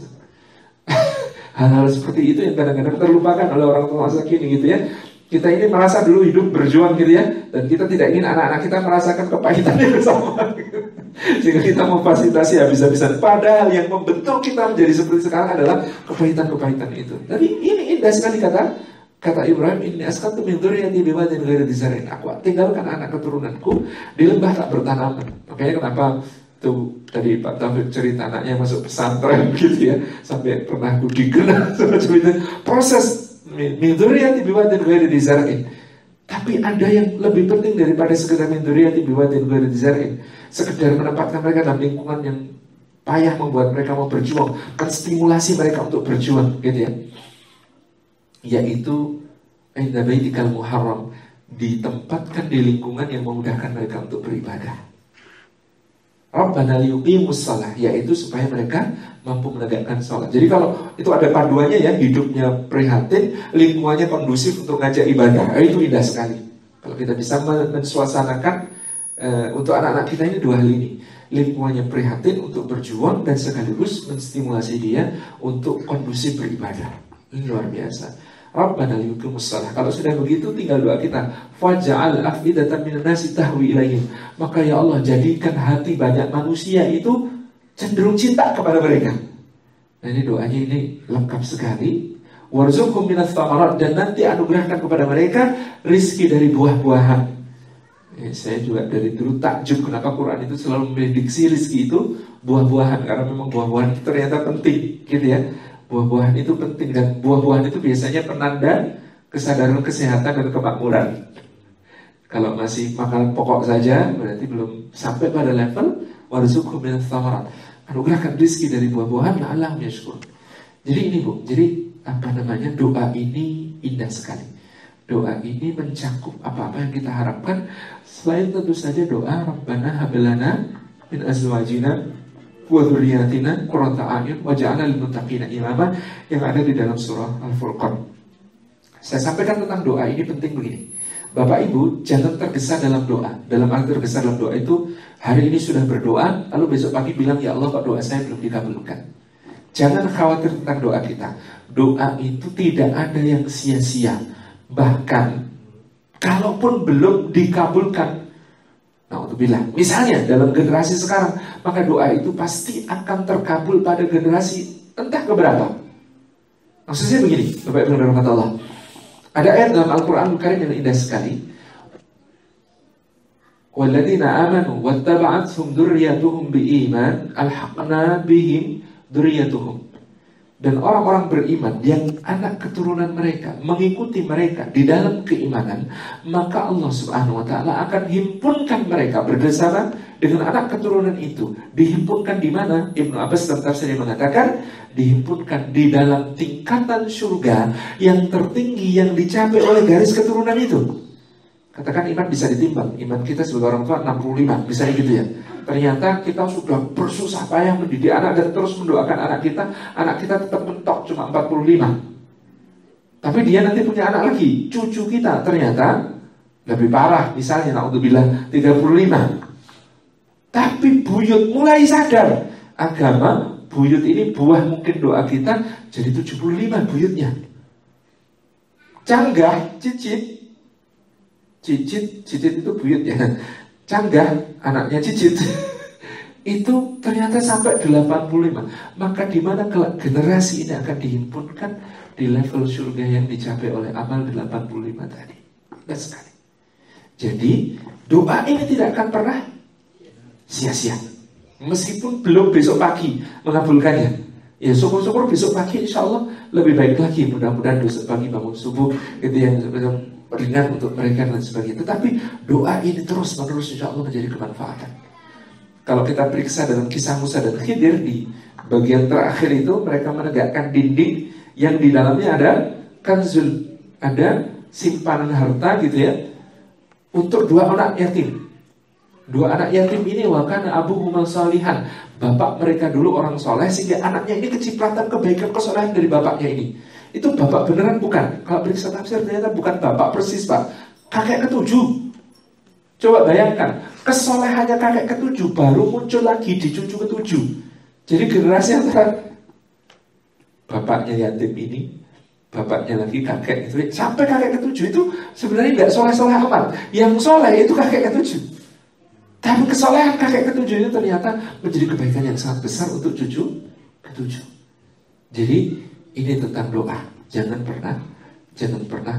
A: Hal-hal seperti itu yang kadang-kadang terlupakan oleh orang tua masa kini gitu ya. Kita ini merasa dulu hidup berjuang gitu ya, dan kita tidak ingin anak-anak kita merasakan kepahitan yang sama gitu. Sehingga kita memfasilitasi habis-habisan. Padahal yang membentuk kita menjadi seperti sekarang adalah kepahitan-kepahitan itu. Tapi ini indah sekali kata Ibrahim, "Inni askantu min dzurriyyati biwadin ghairi dzi zar'in." Aku tinggalkan anak keturunanku di lembah tak bertanaman. Makanya kenapa tuh tadi Pak Taufik cerita anaknya masuk pesantren gitu ya, sampai pernah dikenal semacam itu. Proses min dzurriyyati biwadin ghairi dzi zar'in. Tapi ada yang lebih penting daripada sekedar min dzurriyyati biwadin ghairi dzi zar'in. Sekedar menempatkan mereka dalam lingkungan yang payah, membuat mereka mau berjuang, menstimulasi mereka untuk berjuang gitu ya. Yaitu inda baitikal muharram, ditempatkan di lingkungan yang memudahkan mereka untuk beribadah. Rabbana liyuqimus shalah, yaitu supaya mereka mampu menegakkan sholat. Jadi kalau itu ada paduannya ya, hidupnya prihatin, lingkungannya kondusif untuk ngajak ibadah, itu indah sekali. Kalau kita bisa mensuasanakan untuk anak-anak kita ini dua hal ini, lingkungannya prihatin untuk berjuang dan sekaligus menstimulasi dia untuk kondusif beribadah. Ini luar biasa. Rabbana liyuqimus shalah. Kalau sudah begitu tinggal doa kita, faj'al afidatan minan nasi tahwi ilaihim. Maka ya Allah, jadikan hati banyak manusia itu cenderung cinta kepada mereka. Nah, ini doanya ini lengkap sekali. Warzuqhum minas tsamarat, dan nanti anugerahkan kepada mereka rizki dari buah-buahan. Saya juga dari dulu takjub kenapa Quran itu selalu memprediksi rizki itu buah-buahan, karena memang buah-buahan itu ternyata penting gitu ya. Buah-buahan itu penting, dan buah-buahan itu biasanya penanda kesadaran kesehatan dan kemakmuran. Kalau masih makan pokok saja berarti belum sampai pada level warzuqhum minats tsamarat. Anugerahkan rizki dari buah-buahan la'allahum yashkurun. Jadi ini Bu, jadi doa ini indah sekali. Doa ini mencakup apa-apa yang kita harapkan. Selain tentu saja doa Rabbana hablana min azwajina wa dzurriyyatina qurrata a'yun waj'alna lil muttaqina imama, yang ada di dalam surah Al-Furqan. Saya sampaikan tentang doa ini penting begini. Bapak Ibu jangan tergesa dalam doa. Dalam arti tergesa dalam doa itu, hari ini sudah berdoa lalu besok pagi bilang ya Allah kok doa saya belum dikabulkan. Jangan khawatir tentang doa kita. Doa itu tidak ada yang sia-sia. Bahkan kalaupun belum dikabulkan, Na'udzubillah. Misalnya dalam generasi sekarang, maka doa itu pasti akan terkabul pada generasi entah keberapa. Maksudnya begini, Bapak Ibu dan rahmat Allah. Ada ayat dalam Al-Quran Karim yang indah sekali. Walladzina amanu wattaba'athum dzurriyyatuhum biiman alhaqna bihim dzurriyyatuhum. Dan orang-orang beriman yang anak keturunan mereka mengikuti mereka di dalam keimanan, maka Allah Subhanahu wa taala akan himpunkan mereka bersama dengan anak keturunan itu. Dihimpunkan di mana? Ibnu Abbas dalam tafsirnya mengatakan dihimpunkan di dalam tingkatan surga yang tertinggi yang dicapai oleh garis keturunan itu. Katakan iman bisa ditimbang, iman kita sebagai orang tua 65, misalnya gitu ya. Ternyata kita sudah bersusah payah mendidik anak dan terus mendoakan anak kita tetap mentok cuma 45. Tapi dia nanti punya anak lagi, cucu kita ternyata lebih parah, misalnya na'udzubillah 35. Tapi buyut mulai sadar, agama buyut ini buah mungkin doa kita jadi 75 buyutnya. Canggah, cicit itu buyut ya. Canggah, anaknya cicit itu ternyata sampai 85. Maka di mana generasi ini akan dihimpunkan di level surga yang dicapai oleh amal 85 tadi. Indah sekali. Jadi doa ini tidak akan pernah sia-sia. Meskipun belum besok pagi mengabulkannya, ya syukur-syukur besok pagi insya Allah lebih baik lagi. Mudah-mudahan besok pagi bangun subuh itu yang ringan untuk mereka dan sebagainya. Tetapi doa ini terus menerus insya Allah menjadi kemanfaatan. Kalau kita periksa dalam kisah Musa dan Khidir, di bagian terakhir itu mereka menegakkan dinding yang di dalamnya ada kanzul, ada simpanan harta gitu ya, untuk dua anak yatim. Dua anak yatim ini wakana abuhuma shalihan, bapak mereka dulu orang soleh sehingga anaknya ini kecipratan kebaikan kesolehan dari bapaknya ini. Itu bapak beneran bukan? Kalau periksa tafsir ternyata bukan bapak persis pak, kakek ketujuh. Coba bayangkan, kesolehannya kakek ketujuh baru muncul lagi di cucu ketujuh. Jadi generasi antara bapaknya yatim ini, bapaknya lagi kakek itu, sampai kakek ketujuh itu sebenarnya nggak soleh-soleh amat. Yang soleh itu kakek ketujuh. Tapi kesolehan kakek ketujuh itu ternyata menjadi kebaikan yang sangat besar untuk cucu ketujuh. Jadi ini tentang doa. Jangan pernah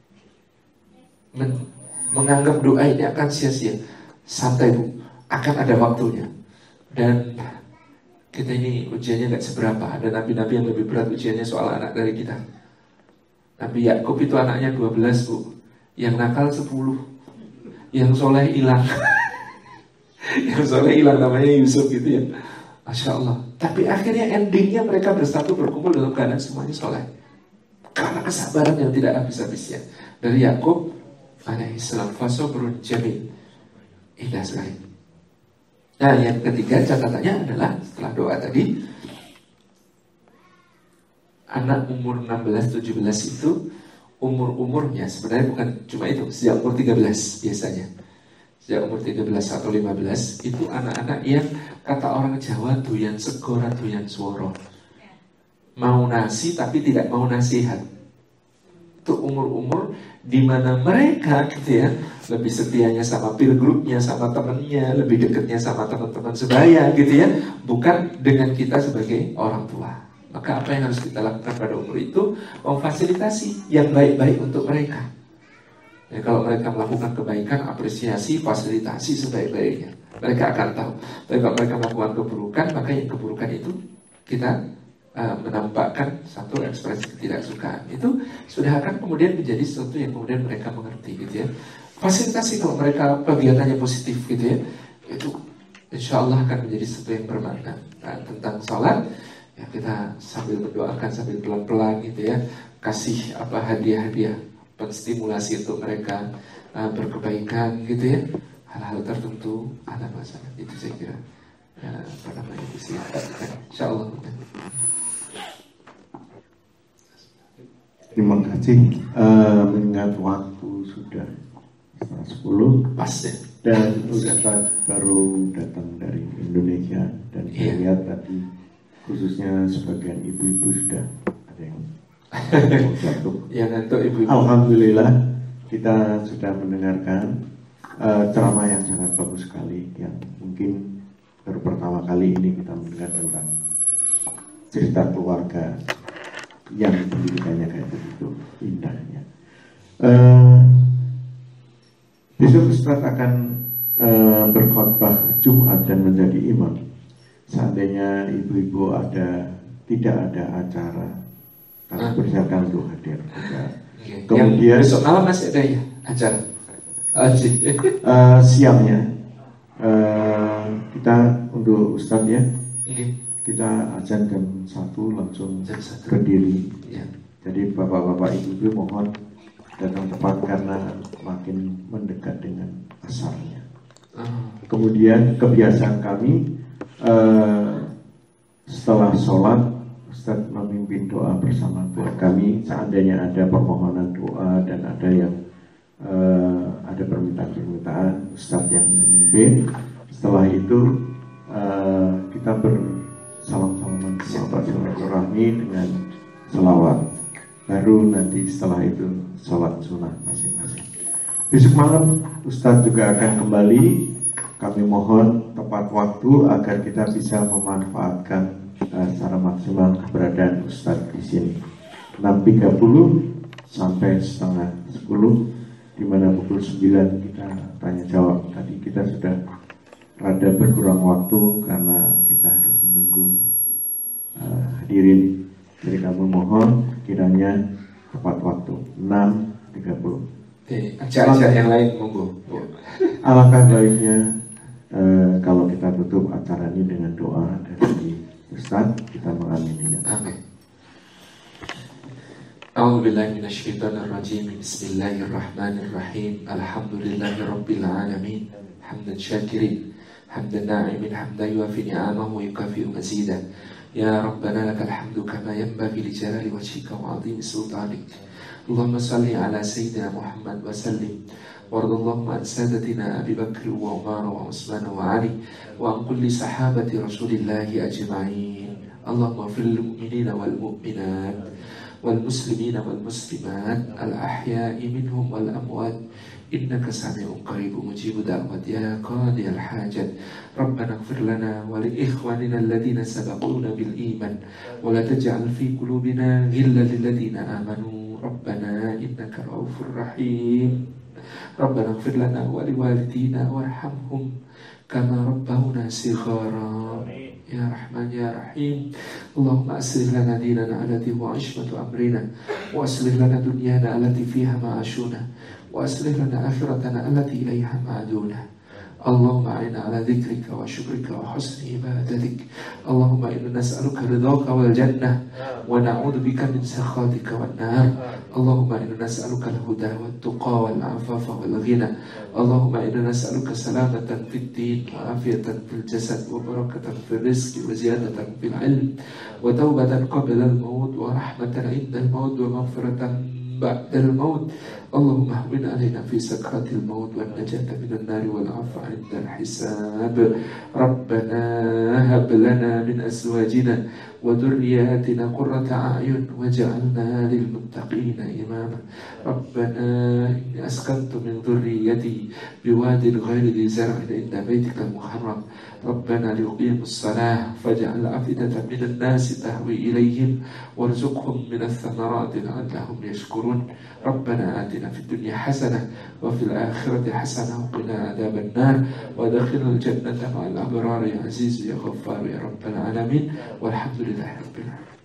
A: menganggap doa ini akan sia-sia. Santai bu, akan ada waktunya. Dan kita ini ujiannya gak seberapa. Ada nabi-nabi yang lebih berat ujiannya soal anak dari kita. Nabi Yakub itu anaknya 12 bu, yang nakal 10, yang soleh hilang. Yang soleh hilang namanya Yusuf gitu ya. Masya Allah. Tapi akhirnya endingnya mereka bersatu berkumpul dalam keadaan semuanya soleh. Karena kesabaran yang tidak habis-habisnya dari Yakub alaihissalam. Fasobrun jamil. Indah sekali. Nah yang ketiga catatannya adalah setelah doa tadi, anak umur 16-17 itu umurnya sebenarnya bukan cuma itu. Sejak umur 13 biasanya. Sejak umur 13 atau 15 itu anak-anak yang kata orang Jawa doyan sego doyan swara. Mau nasi tapi tidak mau nasihat. Itu umur-umur di mana mereka gitu ya, lebih setianya sama peer groupnya, sama temannya, lebih dekatnya sama teman-teman sebaya gitu ya, bukan dengan kita sebagai orang tua. Maka apa yang harus kita lakukan pada umur itu? Memfasilitasi yang baik-baik untuk mereka. Ya, kalau mereka melakukan kebaikan, apresiasi, fasilitasi sebaik-baiknya. Mereka akan tahu. Tapi kalau mereka melakukan keburukan, maka yang keburukan itu kita menampakkan satu ekspresi ketidaksukaan. Itu sudah akan kemudian menjadi sesuatu yang kemudian mereka mengerti gitu ya. Fasilitasi kalau mereka kegiatannya positif gitu ya, itu insya Allah akan menjadi sesuatu yang bermakna. Nah, tentang sholat ya kita sambil mendoakan sambil pelan-pelan gitu ya, kasih hadiah-hadiah penstimulasi untuk mereka berkebaikan gitu ya, hal-hal tertentu ada masalah itu saya kira itu sih insya Allah.
B: Terima kasih. Mengingat waktu sudah 10
A: pas ya,
B: dan Ustaz baru datang dari Indonesia dan saya lihat tadi khususnya sebagian ibu-ibu sudah ada yang ngantuk.
A: Ya ngantuk ibu-ibu.
B: Alhamdulillah kita sudah mendengarkan ceramah yang sangat bagus sekali, yang mungkin baru pertama kali ini kita mendengar tentang cerita keluarga yang pendidikannya kayak begitu indahnya. Besok Ustaz akan berkhotbah Jumat dan menjadi imam. Seandainya ibu-ibu tidak ada acara, kami persilakan untuk hadir. Kemudian
A: besok malam masih ada ya acara.
B: Siangnya kita untuk Ustaz ya, kita azan jam 1 langsung berdiri ya. Jadi bapak-bapak ibu-ibu mohon datang tepat karena makin mendekat dengan asarnya. Kemudian kebiasaan kami setelah sholat Ustaz memimpin doa bersama buat kami. Seandainya ada permohonan doa dan ada yang ada permintaan Ustaz yang memimpin. Setelah itu kita bersalam-salaman silaturahmi dengan selawat. Baru nanti setelah itu sholat sunnah masing-masing. Besok malam Ustaz juga akan kembali. Kami mohon tepat waktu agar kita bisa memanfaatkan secara maksimal keberadaan Ustaz di sini. 6.30 sampai setengah 10, di mana pukul 9 kita tanya jawab. Tadi kita sudah rada berkurang waktu karena kita harus menunggu hadirin. Jadi kami mohon kiranya tepat waktu 6.30.
A: Acara yang lain monggo.
B: Alangkah baiknya kalau kita tutup acara ini dengan doa dari Ustaz, kita mengamininya.
A: Amin. A'udzubillahi minasyaitonir rajim. Bismillahirrahmanirrahim. Alhamdulillahirabbil alamin. Hamdan syakirin, hamdan na'imin, hamdan yuwafi ni'amahu wa yukafi'u mazidah. Ya Rabbana lakal hamdu kama yanbaghi li jalali wajhika wa 'azimi sultanik. Allahumma salli ala sayyidina Muhammad wa sallim. Warḍallahumma an sadatina Abi Bakr wa Umar wa Utsman wa Ali wa an kulli sahabati Rasulillahi ajma'in. Allahumma ighfir lil mu'minina wal mu'minat wal muslimina wal muslimat al ahya'i minhum wal amwat. إنك سميع قريب مجيب دعوة يا قاضي الحاجات. ربنا اغفر لنا ولإخواننا الذين سبقونا بالإيمان ولا تجعل في قلوبنا غلا للذين آمنوا ربنا إنك رؤوف رحيم. ربنا اغفر لنا ولوالدينا وارحمهم كما ربونا صغارا يا رحمن يا رحيم. اللهم أصلح لنا ديننا الذي هو عصمة أمرنا وأصلح لنا دنيانا التي فيها معاشنا وأصلح لنا آخرتنا التي إليها معادنا. اللهم أعنا على ذكرك وشكرك وحسن عبادتك. اللهم إنا نسألك رضاك والجنة ونعوذ بك من سخطك والنار. اللهم إنا نسألك الهدى والتقى والعفاف والغنى. اللهم إنا نسألك سلامة في الدين وعافية في الجسد وبركة في الرزق وزيادة في العلم وتوبة قبل الموت ورحمة عند الموت ومغفرة بعد الموت. اللهم اهون علينا في سكرات الموت والنجاة من النار والعفو عند الحساب. ربنا هب لنا من أزواجنا وذرياتنا قرة أعين واجعلنا للمتقين إماما. ربنا إني أسكنت من ذريتي بواد غير ذي زرع عند بيتك المحرم ربنا ليقيموا الصلاة فاجعل أفئدة من الناس تهوي إليهم وارزقهم من الثمرات لعلهم يشكرون. ربنا آتنا في الدنيا حسنة وفي الآخرة حسنة وقنا عذاب النار وادخلنا الجنة مع الأبرار يا عزيز يا غفار يا رب العالمين والحمد لله رب العالمين.